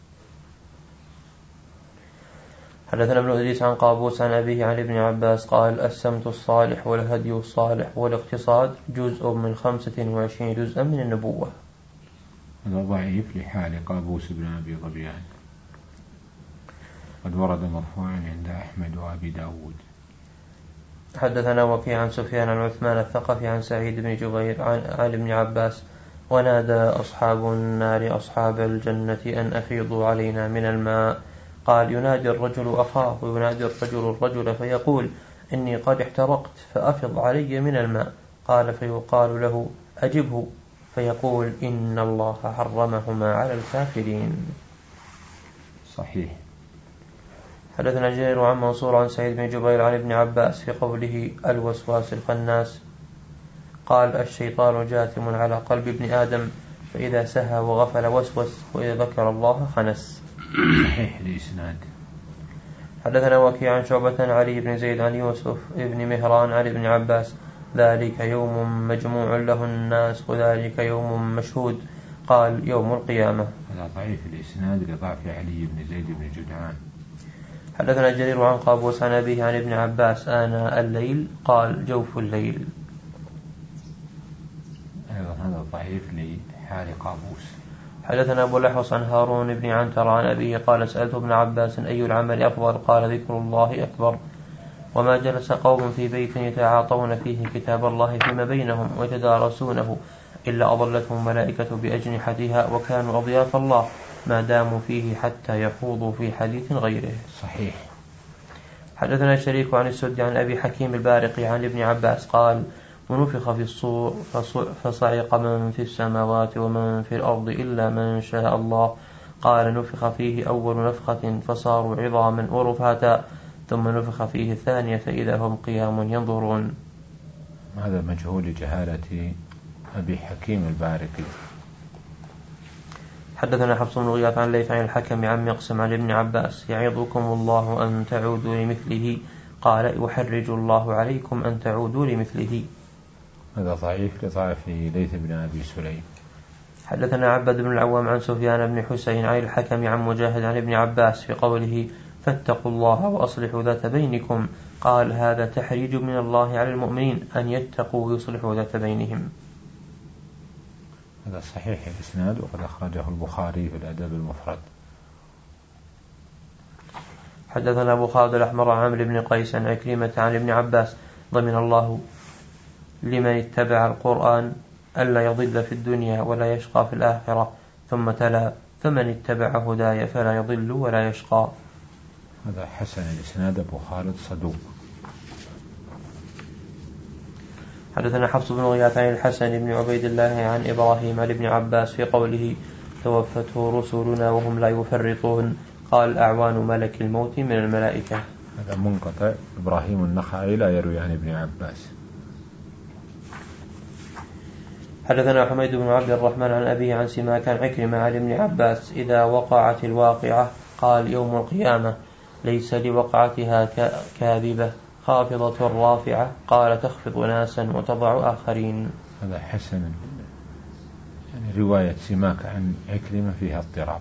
حدثنا ابن إدريس عن قابوس عن أبيه عن ابن عباس قال السمت الصالح والهدي الصالح والاقتصاد جزء من خمسة وعشرين جزءا من النبوة. هذا ضعيف لحال قابوس بن أبي ظبيان، قد ورد مرفوعا عند أحمد وأبي داود. حدثنا وكيع عن سفيان عن عثمان الثقفي عن سعيد بن جبير عن, عن ابن عباس ونادى أصحاب النار أصحاب الجنة أن أفيضوا علينا من الماء. قال ينادي الرجل أخاه وينادي الرجل الرجل فيقول إني قد احترقت فأفض علي من الماء. قال فيقال له أجبه فيقول إن الله حرمهما على الكافرين. صحيح. حدثنا جرير عن منصور عن سعيد بن جبير عن ابن عباس في قوله الوسواس الخناس قال الشيطان جاثم على قلب ابن آدم فإذا سهى وغفل وسوس وإذا ذكر الله خنس. صحيح الإسناد. حدثنا وكيع عن شعبة علي بن زيد عن يوسف ابن مهران عن ابن عباس ذلك يوم مجموع له الناس وذلك يوم مشهود قال يوم القيامة. هذا ضعيف الإسناد لضعف علي بن زيد بن جدعان. حدثنا جرير عن قابوس عن أبيه عن ابن عباس آناء الليل قال جوف الليل. أيضا هذا ضعيف لحال قابوس. حدثنا أبو الأحوص عن هارون بن عنتر عن أبيه قال سألت ابن عباس أي العمل أفضل قال ذكر الله أكبر. وما جلس قوم في بيت يتعاطون فيه كتاب الله فيما بينهم ويتدارسونه إلا أضلتهم ملائكة بأجنحتها وكانوا أضياف الله ما داموا فيه حتى يخوضوا في حديث غيره. صحيح. حدثنا الشريك عن السد عن أبي حكيم البارقي عن ابن عباس قال ونفخ في الصور فصعق من في السماوات ومن في الأرض إلا من شاء الله. قال نفخ فيه أول نفخة فصاروا عظاما ورفاتا ثم نفخ فيه الثانية فإذا هم قيام ينظرون. هذا مجهول جهالة أبي حكيم البارقي. حدثنا حفص بن غياث عن ليث عن الحكم عن مقسم عن ابن عباس يعظكم الله أن تعودوا لمثله قال يحرج الله عليكم أن تعودوا لمثله. هذا ضعيف لضعف ليث بن أبي سليم. حدثنا عبد بن العوام عن سفيان بن حسين عن الحكم عن مجاهد عن ابن عباس في قوله فاتقوا الله وأصلحوا ذات بينكم قال هذا تحريج من الله على المؤمنين أن يتقوا ويصلحوا ذات بينهم. هذا صحيح الإسناد وقد أخرجه البخاري في الأدب المفرد. حدثنا أبو خالد الأحمر عن عمرو بن قيس عن عكرمة عن ابن عباس ضمن الله لمن اتبع القرآن ألا يضل في الدنيا ولا يشقى في الآخرة ثم تلا فمن اتبع هداي فلا يضل ولا يشقى. هذا حسن الإسناد أبو خالد صدوق. حدثنا حفص بن غياث عن الحسن بن عبيد الله عن إبراهيم عن ابن عباس في قوله توفته رسلنا وهم لا يفرطون قال أعوان ملك الموت من الملائكة. هذا منقطع. إبراهيم النخعي لا يروي عن ابن عباس. حدثنا حميد بن عبد الرحمن عن أبيه عن سماك عن عكرمة عن ابن عباس إذا وقعت الواقعة قال يوم القيامة ليس لوقعتها كاذبة خافضة رافعة قال تخفض ناسا وتضع آخرين. هذا حسن. يعني رواية سماك عن عكرمة فيها اضطراب.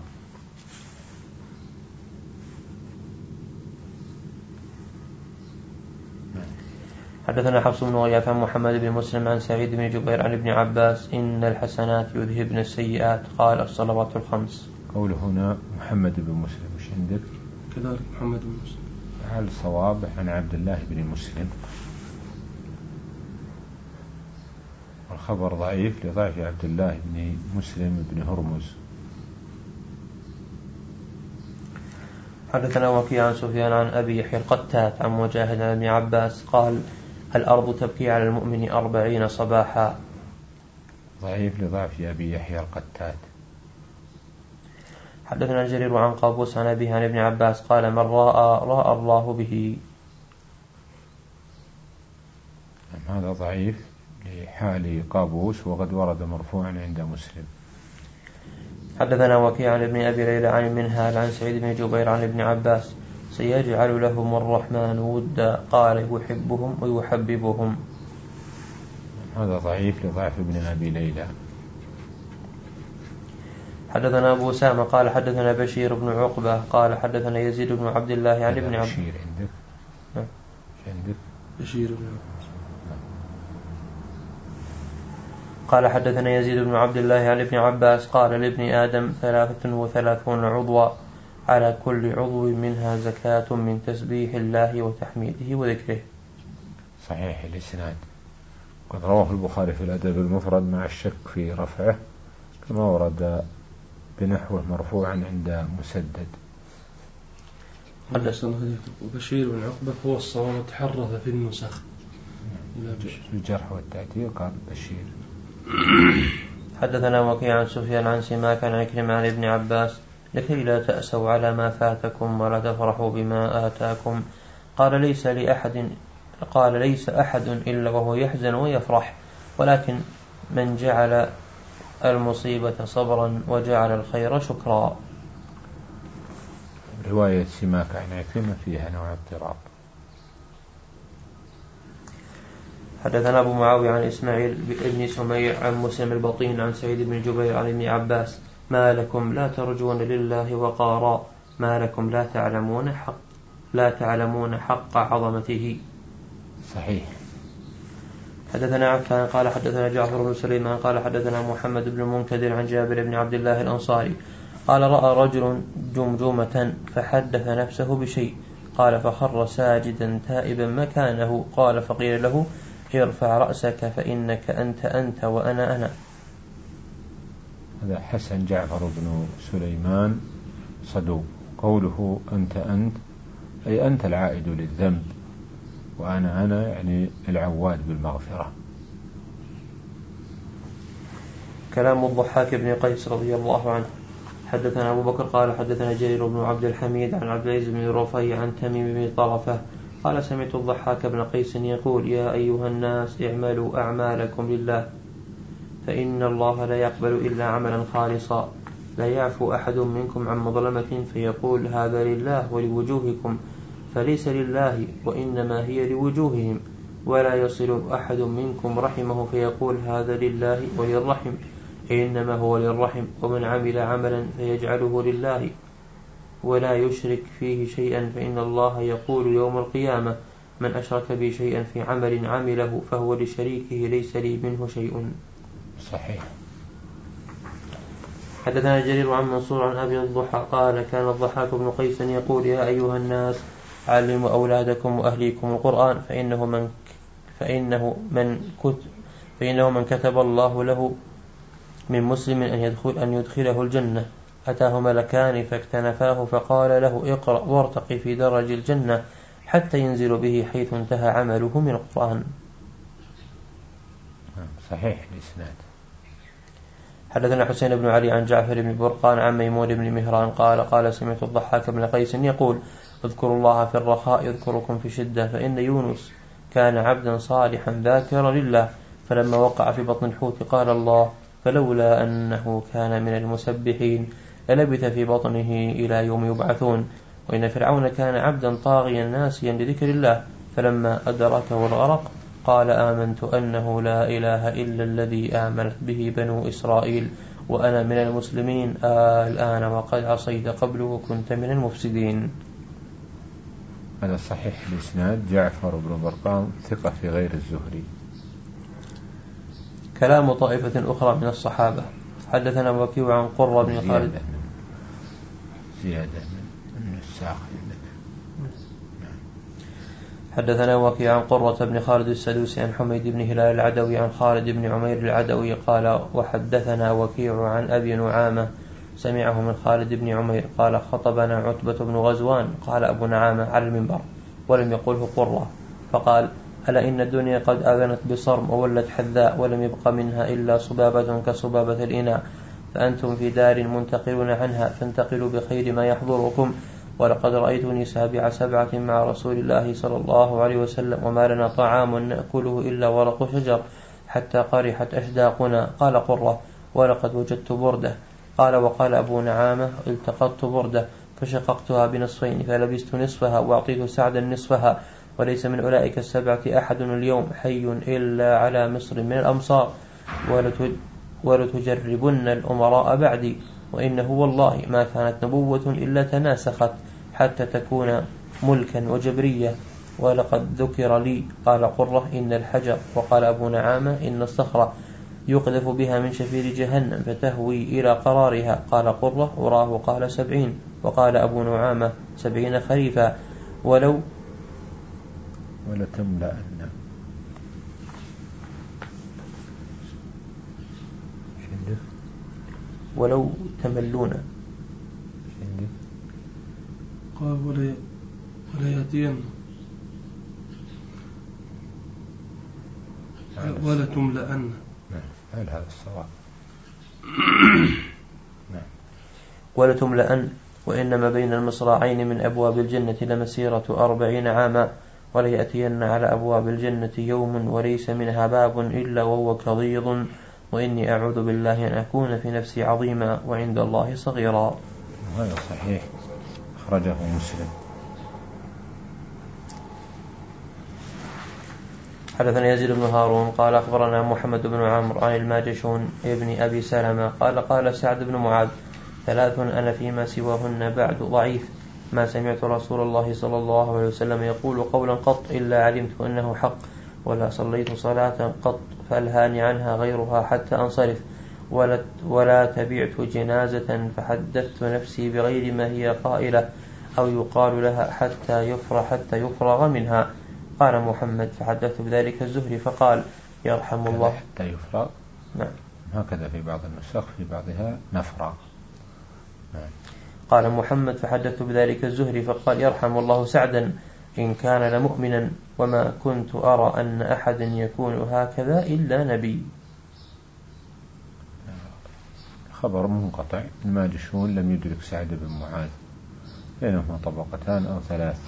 حدثنا حفص بن غياث عن محمد بن مسلم عن سعيد بن جبير عن ابن عباس إن الحسنات يذهبن السيئات قال الصلوات الخمس. قول هنا محمد بن مسلم مش عندك؟ كذلك محمد بن مسلم. هل صواب عن عبد الله بن مسلم؟ والخبر ضعيف لضعف عبد الله بن مسلم بن هرمز. حدثنا وكيع عن سفيان عن أبي يحيى القتات عن مجاهد عن ابن عباس قال الأرض تبكي على المؤمن أربعين صباحا. ضعيف لضعف أبي يحيى القتات. حدثنا جرير عن قابوس عن أبيه عن ابن عباس قال من راى راى الله به. هذا ضعيف لحال قابوس وقد ورد مرفوعا عند مسلم. حدثنا وكيع عن ابن أبي ليلى عن منهال عن سعيد بن جبير عن ابن عباس سيجعل لهم الرحمن ودا قال يحبهم ويحببهم. هذا ضعيف لضعف ابن أبي ليلى. حدثنا أبو أسامة قال حدثنا بشير بن عقبة قال حدثنا يزيد بن عبد الله عن ابن عبد بشير عندك ها؟ عندك بشير بن عقبة قال حدثنا يزيد بن عبد الله عن ابن عباس قال لابن آدم ثلاثة وثلاثون عضوا على كل عضو منها زكاة من تسبيح الله وتحميده وذكره. صحيح الإسناد. قد رواه البخاري في الأدب المفرد مع الشك في رفعه كما ورد بنحوه مرفوعا عند مسدد. بشير بن عقبة هو الصواب تحرث في النسخ الجرح والتعديل قال بشير. حدثنا وكيع عن سفيان عن سماك عن عكرمة عن ابن عباس لكي لا تأسوا على ما فاتكم ولا تفرحوا بما آتاكم قال ليس لأحد قال ليس أحد إلا وهو يحزن ويفرح ولكن من جعل المصيبة صبرا وجعل الخير شكرا. رواية سماك عن عكرمة فيها نوع اضطراب. حدثنا أبو معاوية عن إسماعيل بن سميع عن مسلم البطين عن سعيد بن جبير عن ابن عباس ما لكم لا ترجون لله وقارا ما لكم لا تعلمون حق لا تعلمون حق عظمته. صحيح. حدثنا عفان قال حدثنا جعفر بن سليمان قال حدثنا محمد بن المنكدر عن جابر بن عبد الله الأنصاري قال رأى رجل جمجمة فحدث نفسه بشيء قال فخر ساجدا تائبا مكانه قال فقيل له ارفع رأسك فإنك أنت أنت وأنا أنا. هذا حسن جعفر بن سليمان صدوق. قوله أنت أنت أي أنت العائد للذنب وأنا أنا يعني العواد بالمغفرة. كلام الضحاك بن قيس رضي الله عنه. حدثنا أبو بكر قال حدثنا جرير بن عبد الحميد عن عبد العزيز بن رفيع عن تميم بن طرفة قال سمعت الضحاك بن قيس يقول يا أيها الناس اعملوا أعمالكم لله فإن الله لا يقبل إلا عملا خالصا لا يعفو أحد منكم عن مظلمة فيقول هذا لله ولوجوهكم فليس لله وإنما هي لوجوههم ولا يصل أحد منكم رحمه فيقول هذا لله وللرحم إنما هو للرحم ومن عمل عملا فيجعله لله ولا يشرك فيه شيئا فإن الله يقول يوم القيامة من أشرك بي شيئا في عمل عمله فهو لشريكه ليس لي منه شيء. صحيح. حدثنا جرير عن منصور عن أبي الضحى قال كان الضحاك بن قيس يقول يا أيها الناس علموا أولادكم وأهليكم القرآن فإنه من فإنه من كتب فإنه من كتب الله له من مسلم أن يدخل أن يدخله الجنة أتاه ملكان فاكتنفاه فقال له اقرأ وارتقي في درج الجنة حتى ينزل به حيث انتهى عمله من القرآن. صحيح الإسناد. حدثنا حسين بن علي عن جعفر بن برقان عن ميمون بن مهران قال قال سمعت الضحاك بن قيس يقول اذكروا الله في الرخاء يذكركم في شدة فإن يونس كان عبدا صالحا ذاكرا لله فلما وقع في بطن الحوت قال الله فلولا أنه كان من المسبحين للبث في بطنه إلى يوم يبعثون وإن فرعون كان عبدا طاغيا ناسيا لذكر الله فلما أدركه الغرق قال آمنت أنه لا إله إلا الذي آمنت به بنو إسرائيل وأنا من المسلمين آه الآن وقد عصيت قبل وكنت من المفسدين. هذا صحيح الإسناد. جعفر بن برقان ثقة في غير الزهري. كلام طائفة أخرى من الصحابة. حدثنا وكيع عن قرة بن خالد زيادة من الساق. حدثنا وكيع عن قرة بن خالد السدوسي عن حميد بن هلال العدوي عن خالد بن عمير العدوي قال وحدثنا وكيع عن أبي نعامة سمعه من خالد بن عمير قال خطبنا عتبة بن غزوان قال أبو نعامة على المنبر ولم يقله قرة فقال ألا إن الدنيا قد آذنت بصرم وولت حذاء ولم يبق منها إلا صبابة كصبابة الإناء فأنتم في دار منتقلون عنها فانتقلوا بخير ما يحضركم ولقد رأيتني سابع سبعة مع رسول الله صلى الله عليه وسلم وما لنا طعام نأكله إلا ورق شجر حتى قرحت أشداقنا قال قرة ولقد وجدت بردة قال وقال أبو نعامة التقطت بردة فشققتها بنصفين فلبست نصفها وأعطيت سعدا نصفها، وليس من أولئك السبعة أحد اليوم حي إلا على مصر من الأمصار، ولتجربن الأمراء بعدي، وإنه والله ما كانت نبوة إلا تناسخت حتى تكون ملكا وجبرية. ولقد ذكر لي قال قرة إن الحجر، وقال أبو نعامة إن الصخرة يقذف بها من شفير جهنم فتهوي إلى قرارها. قال قرة أراه قال سبعين، وقال أبو نعامة سبعين خريفا. ولو ولتملأن ولو تملون قال ولا ولا يأتين ولا تملأن. هل هذا الصواب؟ ولا تملأن، وإنما بين المصراعين من أبواب الجنة لمسيرة أربعين عاما، وليأتين على أبواب الجنة يوم وليس منها باب إلا وهو كضيض، وإني أعوذ بالله أن أكون في نفسي عظيما وعند الله صغيرا. هذا صحيح، أخرجه مسلم. حدثنا يزيد بن هارون قال أخبرنا محمد بن عمرو عن الماجشون ابن أبي سلمة قال قال سعد بن معاذ ثلاث أنا فيما سواهن بعد ضعيف، ما سمعت رسول الله صلى الله عليه وسلم يقول قولا قط إلا علمت أنه حق، ولا صليت صلاة قط فألهاني عنها غيرها حتى أنصرف، ولا, ولا تبعت جنازة فحدثت نفسي بغير ما هي قائلة أو يقال لها حتى يفرغ, حتى يفرغ منها. قال محمد فحدثت بذلك الزهري فقال يرحم الله حتى يفرغ. نعم. هكذا في بعض النسخ في بعضها نفرغ. نعم. قال محمد فحدثت بذلك الزهري فقال يرحم الله سعدا إن كان لمؤمنا، وما كنت أرى أن أحدا يكون هكذا إلا نبي. خبر منقطع، الماجشون لم يدرك سعد بن معاذ، بينهما طبقتان أو ثلاث.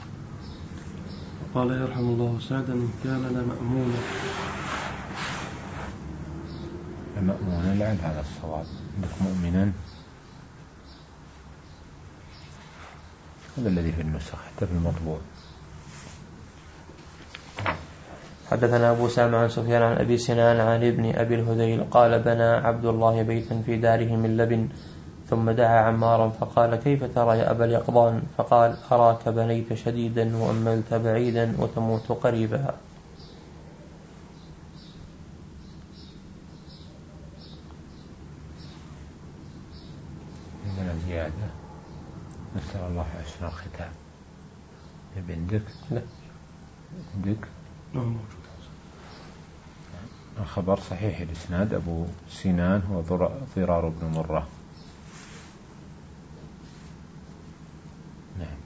قال يرحم الله سعدا إن كان لمأمونا. لمأمونا لعل هذا الصواب، عندك مؤمنا، هذا الذي في النسخ حتى في المطبوع. حدثنا أبو سامع عن سفيان عن أبي سنان عن ابن أبي الهذيل قال بنى عبد الله بيتا في داره من لبن، ثم دعا عمارا فقال كيف ترى يا أبا اليقظان؟ فقال أراك بنيت شديدا وأملت بعيدا وتموت قريبا. عندنا زيادة، نسأل الله حسن الختام. عندك؟ لا عندك؟ الخبر صحيح الإسناد، أبو سنان هو ضرار بن مرة. نعم.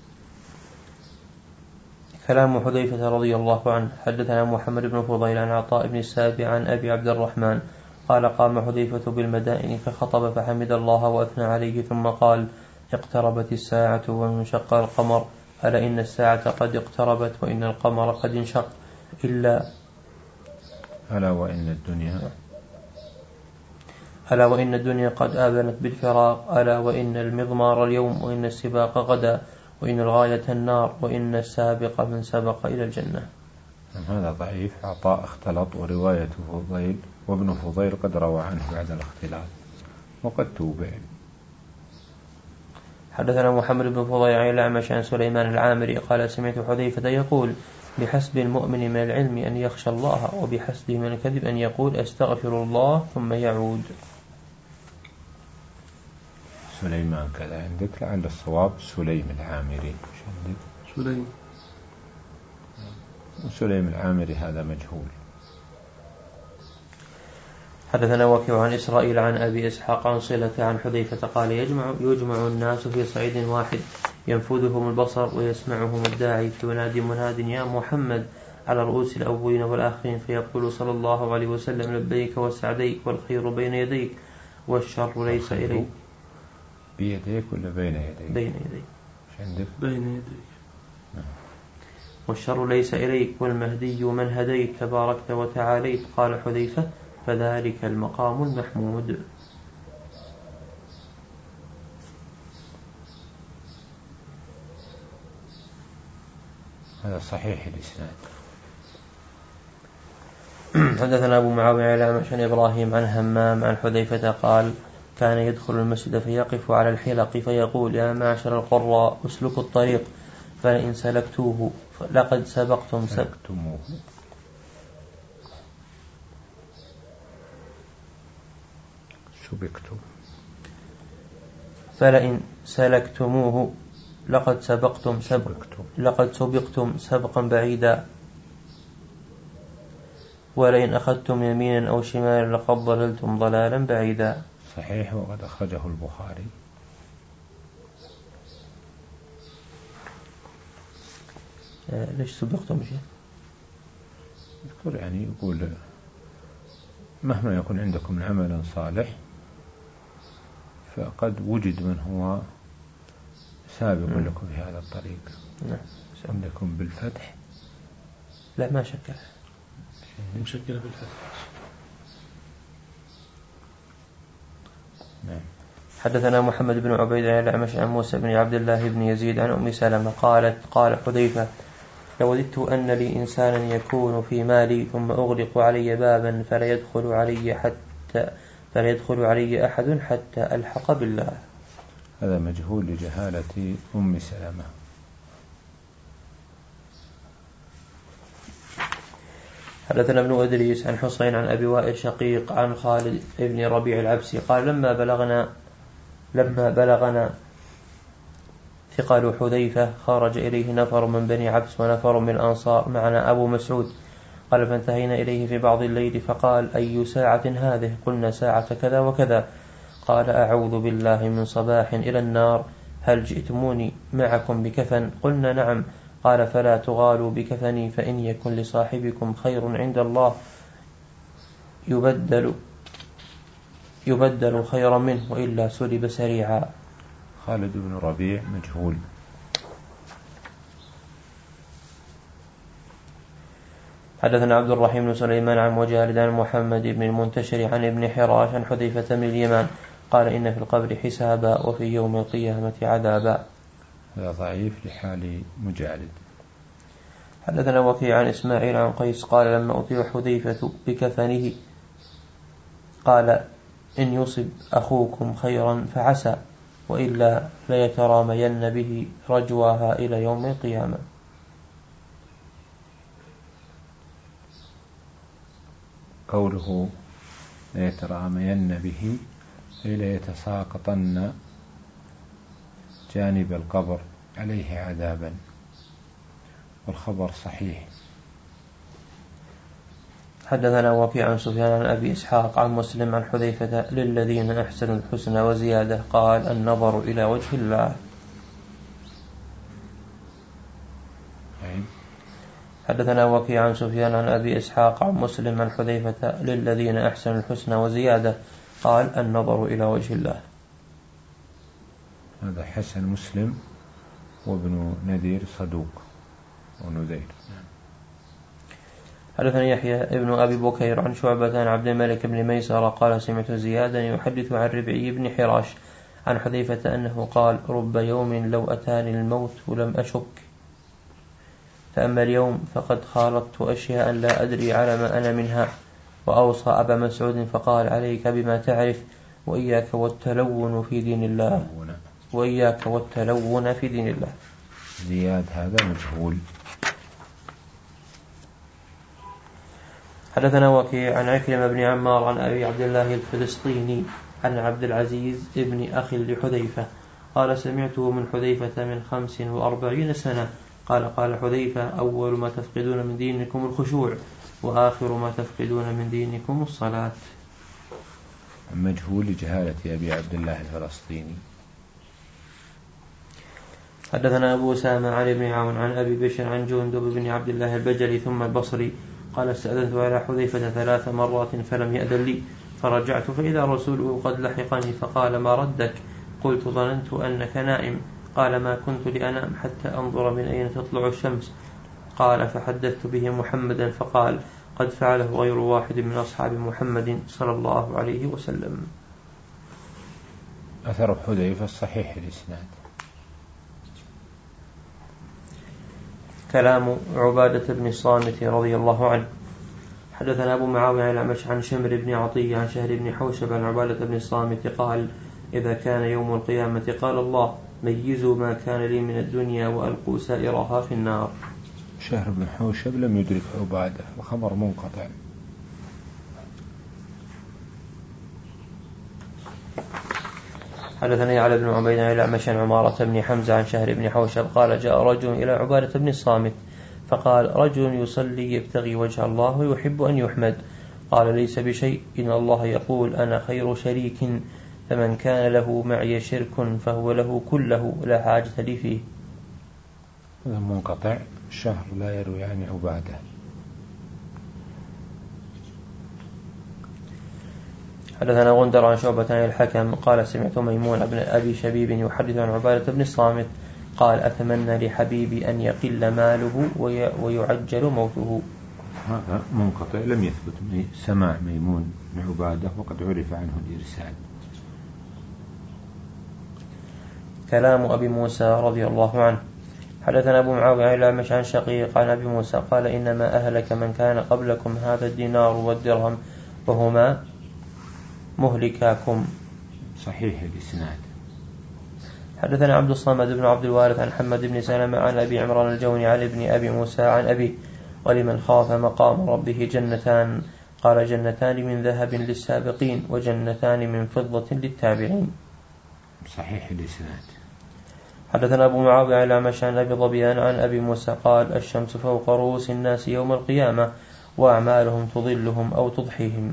كلام حذيفة رضي الله عنه. حدثنا محمد بن فضيل عن عطاء بن السابع عن أبي عبد الرحمن قال قام حذيفة بالمدائن فخطب فحمد الله وأثنى عليه ثم قال اقتربت الساعة وانشق القمر، ألا إن الساعة قد اقتربت وإن القمر قد انشق، إلا ألا وإن الدنيا ألا وإن الدنيا قد آذنت بالفراق، ألا وإن المضمار اليوم وإن السباق غدا وإن الغاية النار وإن السابق من سبق إلى الجنة. هذا ضعيف، عطاء اختلط، ورواية فضيل وابن فضيل قد روى عنه بعد الاختلاط وقد توبع. حدثنا محمد بن فضيل عن الأعمش عن سليمان العامري قال سمعت حذيفة يقول بحسب المؤمن من العلم أن يخشى الله، وبحسبه من الكذب أن يقول أستغفر الله ثم يعود. سليمان كذا عندك؟ لعل الصواب سليم العامري. سليم سليم العامري هذا مجهول. حدثنا وكيع عن إسرائيل عن أبي إسحاق عن صلة عن حذيفة قال يجمع, يجمع الناس في صعيد واحد ينفذهم البصر ويسمعهم الداعي فينادي مناد يا محمد على رؤوس الأولين والآخرين، فيقول صلى الله عليه وسلم لبيك وسعديك والخير بين يديك والشر ليس إليك. بيديك ولا بين يديك؟ بين يديك. عندك؟ بين يديك. والشر ليس إليك والمهدي من هديت تباركت وتعاليت. قال حذيفة فذلك المقام المحمود. هذا صحيح الإسناد. حدثنا أبو معاوية الأعمش عن إبراهيم عن همام عن حذيفة قال كان يدخل المسجد فيقف على الحلق فيقول يا معشر القراء اسلكوا الطريق فإن سلكتوه لقد سبقتم سلكتموه سبقتم فلئن سلكتموه لقد سبقتم سبقتم لقد سبقتم سبقا بعيدا ولئن أخذتم يمينا أو شمالا لقد ضللتم ضلالا بعيدا. صحيح. وقد أخرجه البخاري. آه ليش سبقتم شيء؟ يذكر يعني يقول مهما يكون عندكم عملا صالح فقد وجد من هو سابق م. لكم في هذا الطريق. نعم. عندكم بالفتح لا ما شكل مشكلة بالفتح. نعم. حدثنا محمد بن عبيد الأعمش عن موسى بن عبد الله بن يزيد عن أم سلمة قالت قال حذيفة لوددت أن لي إنسانا يكون في مالي ثم أغلق علي بابا فلا يدخل علي حتى فلا يدخل علي أحد حتى ألحق بالله. هذا مجهول لجهالة أم سلمة. حدثنا ابن أدريس عن حسين عن أبي وائل شقيق عن خالد ابن ربيع العبسي قال لما بلغنا لما بلغنا ثقل حذيفة خرج إليه نفر من بني عبس ونفر من الأنصار معنا أبو مسعود قال فانتهينا إليه في بعض الليل فقال أي ساعة هذه؟ قلنا ساعة كذا وكذا. قال أعوذ بالله من صباح إلى النار هل جئتموني معكم بكفن؟ قلنا نعم. قال فلا تغالوا بكفني فإن يكن لصاحبكم خير عند الله يبدل يبدل خيرا منه وإلا سلب سريعا. خالد بن ربيع مجهول. حدثنا عبد الرحيم بن سليمان عن مجالد عن محمد بن المنتشر عن ابن حراش عن حذيفة بن اليمان قال إن في القبر حسابا وفي يوم القيامة عذابا. هذا ضعيف لحال مجالد. حدثنا وكيع عن إسماعيل عن قيس قال لما أطيع حذيفة بكفنه قال إن يصب أخوكم خيرا فعسى وإلا ليترامين به رجواها إلى يوم القيامة. قوله ليترامين به أي ليتساقطن جانب القبر عليه عذابا والخبر صحيح. حدثنا وكيع عن سفيان عن أبي إسحاق عن مسلم عن حذيفة للذين أحسنوا الحسنى وزيادة قال النظر إلى وجه الله. حدثنا وكيع عن سفيان عن أبي إسحاق عن مسلم عن حذيفة للذين أحسنوا الحسنى وزيادة قال النظر إلى وجه الله. هذا حسن مسلم وابن نذير صدوق ونذير. حدثني يحيى ابن أبي بكير عن شعبة عن عبد الملك بن ميسر قال سمعت زيادا يحدث عن ربعي بن حراش عن حذيفة أنه قال رب يوم لو أتاني الموت ولم أشك فأما اليوم فقد خالطت أشياء لا أدري على ما أنا منها. وأوصى أبا مسعود فقال عليك بما تعرف وإياك والتلون في دين الله وإياك والتلون في دين الله. زياد هذا مجهول. حدثنا وكيع عن عكرمة بن عمار عن أبي عبد الله الفلسطيني عن عبد العزيز ابن أخي لحذيفة قال سمعته من حذيفة من خمس وأربعين سنة قال قال حذيفة أول ما تفقدون من دينكم الخشوع وآخر ما تفقدون من دينكم الصلاة. مجهول لجهالة أبي عبد الله الفلسطيني. حدثنا أبو أسامة عن ابن عون عن أبي بشر عن جندب بن عبد الله البجلي ثم البصري قال استأذنت على حذيفة ثلاث مرات فلم يأذن لي فرجعت فإذا رسوله قد لحقني فقال ما ردك؟ قلت ظننت أنك نائم. قال ما كنت لأنام حتى أنظر من أين تطلع الشمس. قال فحدثت به محمدا فقال قد فعله غير واحد من أصحاب محمد صلى الله عليه وسلم. أثر حذيفة صحيح الإسناد. كلام عبادة بن الصامت رضي الله عنه. حدثنا أبو معاوية عن الأعمش عن شمر بن عطية عن شهر بن حوشب عن عبادة بن الصامت قال إذا كان يوم القيامة قال الله ميزوا ما كان لي من الدنيا وألقوا سائرها في النار. شهر بن حوشب لم يدرك عبادة، الخبر منقطع. حدثني علي بن عبيد عن الأعمش عن عمارة بن حمزة عن شهر بن حوشب قال جاء رجل إلى عبادة بن الصامت فقال رجل يصلي يبتغي وجه الله ويحب أن يحمد. قال ليس بشيء، إن الله يقول أنا خير شريك، فمن كان له معي شرك فهو له كله لا حاجة لي فيه. هذا منقطع، الشهر لا يروي عن عبادة. حدثنا غندر عن شعبة عن الحكم قال سمعت ميمون بن أبي شبيب يحدث عن عبادة بن الصامت قال أتمنى لحبيبي أن يقل ماله ويعجل موته. هذا منقطع لم يثبت سماع ميمون بن عبادة وقد عرف عنه الإرسال. كلام أبي موسى رضي الله عنه. حدثنا أبو معاوية عن الأعمش عن شقيق عن أبي موسى قال إنما أهلك من كان قبلكم هذا الدينار والدرهم وهما مهلكاكم. صحيح الإسناد. حدثنا عبد الصمد بن عبد الوارث عن حمد بن سلمة عن أبي عمران الجوني عن ابن أبي موسى عن أبي ولمن خاف مقام ربه جنتان قال جنتان من ذهب للسابقين وجنتان من فضة للتابعين. صحيح الإسناد. حدثنا أبو معاوية عن الأعمش عن أبي ظبيان عن أبي موسى قال الشمس فوق رؤوس الناس يوم القيامة وأعمالهم تضلهم أو تضحيهم.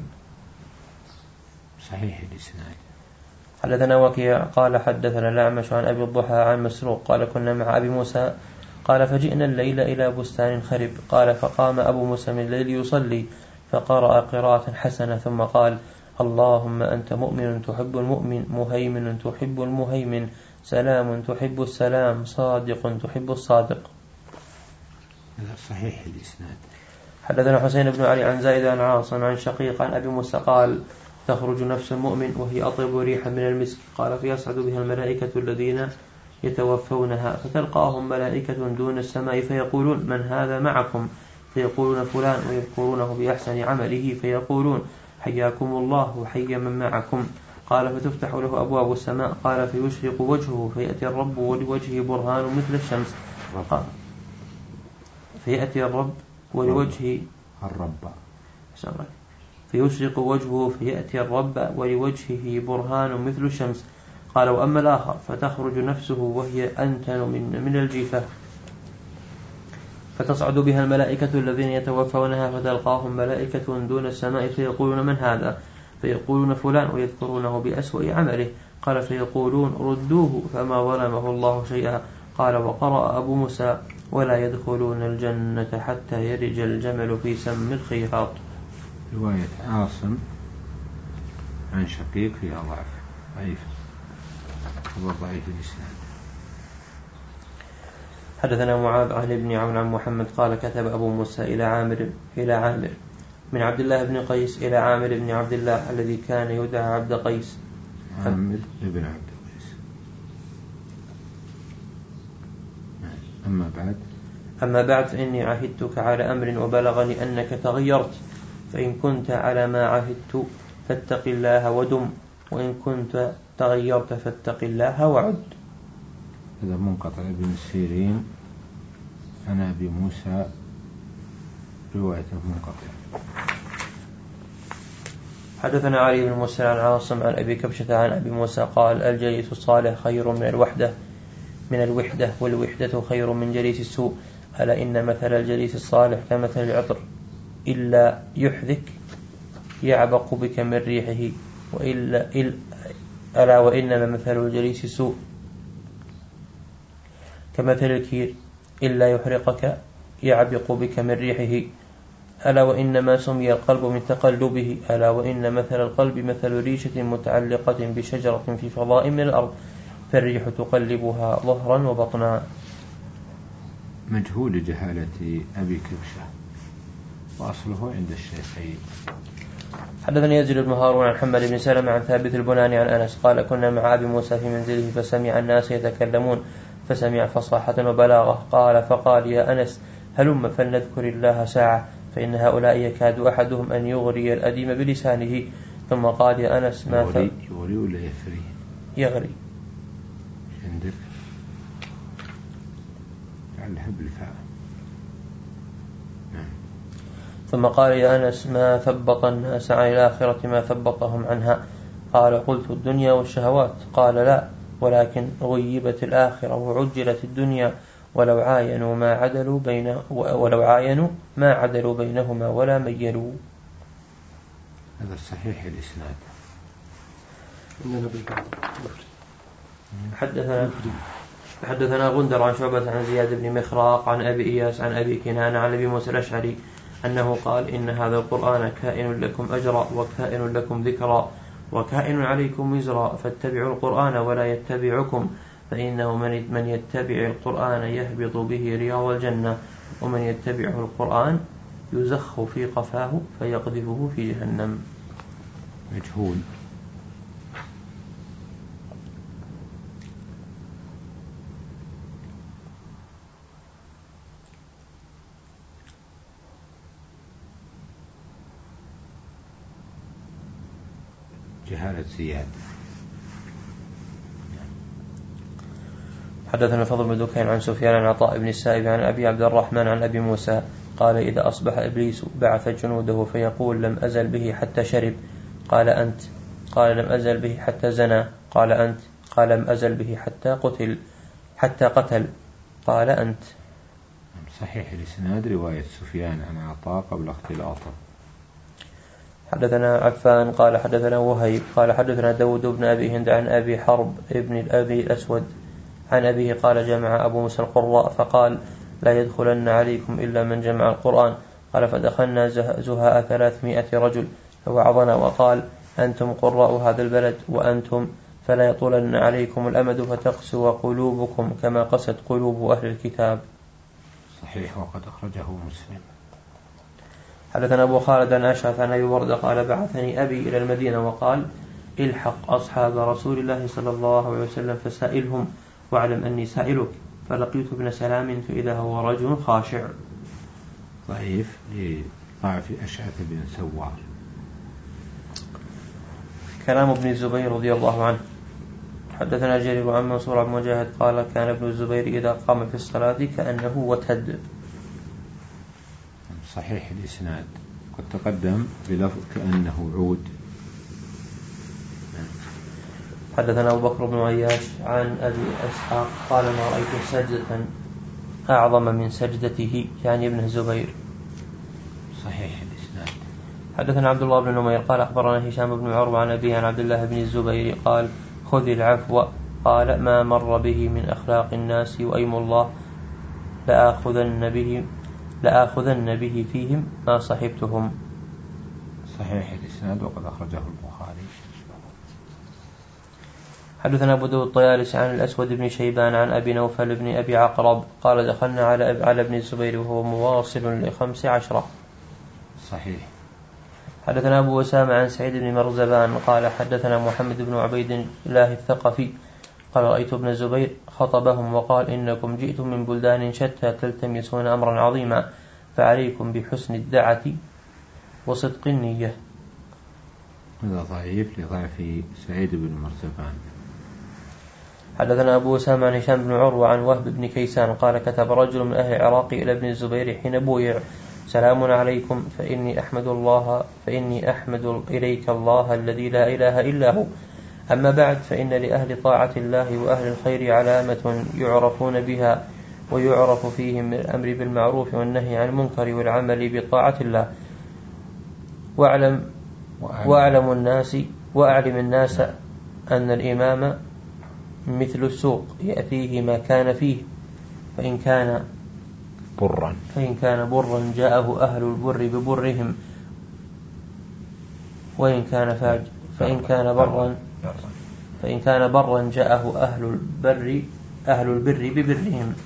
صحيح الإسناد. حدثنا وكيع قال حدثنا الأعمش عن أبي الضحى عن مسروق قال كنا مع أبي موسى قال فجئنا الليل إلى بستان خرب قال فقام أبو موسى من الليل يصلي فقرأ قراءة حسنة ثم قال اللهم أنت مؤمن تحب المؤمن مهيمن تحب المهيمن سلام تحب السلام صادق تحب الصادق. هذا صحيح الإسناد. حدثنا حسين بن علي عن زائد عن عاصم عن شقيق عن أبي موسى قال تخرج نفس المؤمن وهي أطيب ريحا من المسك قال فيصعد بها الملائكة الذين يتوفونها فتلقاهم ملائكة دون السماء فيقولون من هذا معكم فيقولون فلان ويذكرونه بأحسن عمله فيقولون حياكم الله وحي من معكم قال فتفتح له أبواب السماء قال فيشرق وجهه فيأتي الرب ولوجهه برهان مثل الشمس قال فيأتي الرب ولوجهه الرب فيشرق وجهه فيأتي الرب ولوجهه برهان مثل الشمس قال وأما الآخر فتخرج نفسه وهي أنتن من, من الجيفة فتصعد بها الملائكة الذين يتوفونها فتلقاهم ملائكة دون السماء فيقولون من هذا فيقولون فلان ويذكرونه بأسوأ عمله قال فيقولون ردوه فما ظلمه الله شيئا قال وقرأ أبو موسى ولا يدخلون الجنة حتى يرج الجمل في سم الخياط. رواية عاصم عن شقيق فيها ضعف ضعيف هو ضعيف الإسناد. حدثنا معاذ عن ابن عون عن محمد قال كتب أبو موسى إلى عامر إلى عامر من عبد الله بن قيس إلى عامر بن عبد الله الذي كان يدعى عبد قيس. عامر بن عبد قيس. أما بعد أما بعد فإني عهدتك على أمر وبلغني أنك تغيرت فإن كنت على ما عهدت فاتق الله ودم وإن كنت تغيرت فاتق الله وعد. هذا منقطع ابن سيرين عن أبي موسى روايته منقطع. حدثنا علي بن موسى عن عاصم عن أبي كبشة عن أبي موسى قال الجليس الصالح خير من الوحدة من الوحدة والوحدة خير من جليس السوء ألا إن مثل الجليس الصالح كمثل العطر إلا يحذك يعبق بك من ريحه وإلا ألا وإنما مثل الجليس السوء كمثل الكير إلا يحرقك يعبق بك من ريحه ألا وإنما سمي القلب من تقلبه ألا وإن مثل القلب مثل ريشة متعلقة بشجرة في فضاء من الأرض فالريح تقلبها ظهرا وبطنا. مجهول جهالة أبي كبشة وأصله عند الشيخين. حدثني يزيد بن هارون عن محمد بن سلمة عن ثابت البناني عن أنس قال كنا مع أبي موسى في منزله فسمع الناس يتكلمون فسمع فصاحة وبلاغة. قال فقال يا أنس هلم فلنذكر الله ساعة فإن هؤلاء يكاد أحدهم أن يغري الأديم بلسانه. ثم قال يا أنس ما يغري, يغري ولا يثري؟ يغري. عندك جعلها بالفاء. ثم قال يا أنس ما ثبط الناس عن الآخرة ما ثبطهم عنها؟ قال قلت الدنيا والشهوات. قال لا ولكن غيبت الآخرة وعجلت الدنيا ولو عاينوا ما عدلوا بين ولو عاينوا ما عدلوا بينهما ولا ميلوا. هذا الصحيح الإسناد. حدثنا حدثنا غندر عن شعبة عن زياد بن مخراق عن أبي إياس عن أبي كنان عن أبي موسى الأشعري أنه قال إن هذا القرآن كائن لكم أجرا وكائن لكم ذكرا وكائن عليكم وزرا فاتبعوا القرآن ولا يتبعكم فإنه من يتبع القرآن يهبط به رياض الجنة ومن يتبعه القرآن يزخ في قفاه فيقذفه في جهنم. مجهول. جهالة زياد. حدثنا الفضل بن دكين عن سفيان عن عطاء بن السائب عن أبي عبد الرحمن عن أبي موسى قال إذا أصبح إبليس بعث جنوده فيقول لم أزل به حتى شرب. قال أنت؟ قال لم أزل به حتى زنى. قال أنت؟ قال لم أزل به حتى قتل حتى قتل. قال أنت. صحيح الإسناد رواية سفيان عن عطاء قبل اختلاطه. حدثنا عفان قال حدثنا وهيب قال حدثنا داود بن أبي هند عن أبي حرب ابن الأبي الأسود عن أبيه قال جمع أبو موسى القراء فقال لا يدخلن عليكم إلا من جمع القرآن. قال فدخلنا زهاء ثلاثمائة رجل فوعظنا وقال أنتم قراء هذا البلد وأنتم فلا يطولن عليكم الأمد فتقسو قلوبكم كما قست قلوب أهل الكتاب. صحيح وقد أخرجه مسلم. حدثنا أبو خالد عن أشعث عن أبي وردة قال بعثني أبي إلى المدينة وقال الحق أصحاب رسول الله صلى الله عليه وسلم فسائلهم واعلم أني سائلك. فلقيت ابن سلام فإذا هو رجل خاشع. ضعيف لضعف أشعث بن سوار. كلام ابن الزبير رضي الله عنه. حدثنا جرير عن منصور بن مجاهد قال كان ابن الزبير إذا قام في الصلاة كأنه وتد. صحيح الإسناد قد تقدم بلفظ كأنه عود. حدثنا أبو بكر بن عياش عن أبي أسحاق قال ما رأيت سجدة أعظم من سجدته يعني ابن الزبير. صحيح الإسناد. حدثنا عبد الله بن نمير قال أخبرنا هشام بن عروة عن أبيه عن عبد الله بن الزبير قال خذ العفو. قال ما مر به من أخلاق الناس وأيم الله لآخذن به لآخذن به فيهم ما صحبتهم. صحيح الإسناد وقد أخرجه البخاري. حدثنا أبو داود الطيالسي عن الأسود بن شيبان عن أبي نوفل بن أبي عقرب قال دخلنا على على ابن الزبير وهو مواصل لخمس عشرة. صحيح. حدثنا أبو أسامة عن سعيد بن مرزبان قال حدثنا محمد بن عبيد الله الثقفي قال رأيت ابن الزبير خطبهم وقال إنكم جئتم من بلدان شتى تلتمسون أمرا عظيما فعليكم بحسن الدعة وصدق النية. هذا ضعيف لضعف سعيد بن مرزبان. حدثنا أبو أسامة عن هشام بن عروة عن وهب بن كيسان قال كتب رجل من أهل العراق إلى ابن الزبير حين بويع سلام عليكم فإني أحمد الله فإني أحمد إليك الله الذي لا إله إلا هو أما بعد فإن لأهل طاعة الله وأهل الخير علامة يعرفون بها ويعرف فيهم الأمر بالمعروف والنهي عن المنكر والعمل بطاعة الله واعلم واعلم الناس واعلم الناس أن الإمام مثل السوق يأتيه ما كان فيه فإن كان برا فإن كان برا جاءه أهل البر ببرهم وإن كان فاج فإن كان برا فإن كان برا جاءه أهل البر أهل البر ببرهم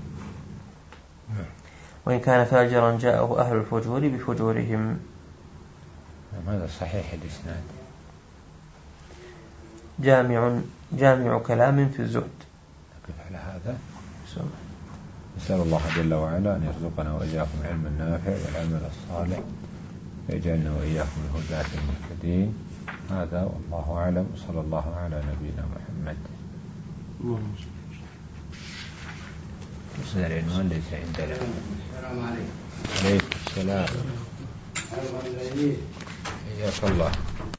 وإن كان فاجرا جاءه أهل الفجور بفجورهم. هذا صحيح الإسناد. جامع جامع كلام في الزهد. نقف على هذا. نسأل الله جل وعلا أن يرزقنا وإياكم العلم النافع والعمل الصالح ويجعلنا وإياكم الهداة المهتدين. هذا والله أعلم، صلى الله على نبينا محمد. هذا العنوان ليس عندنا. السلام عليكم. عليكم السلام. حياك الله.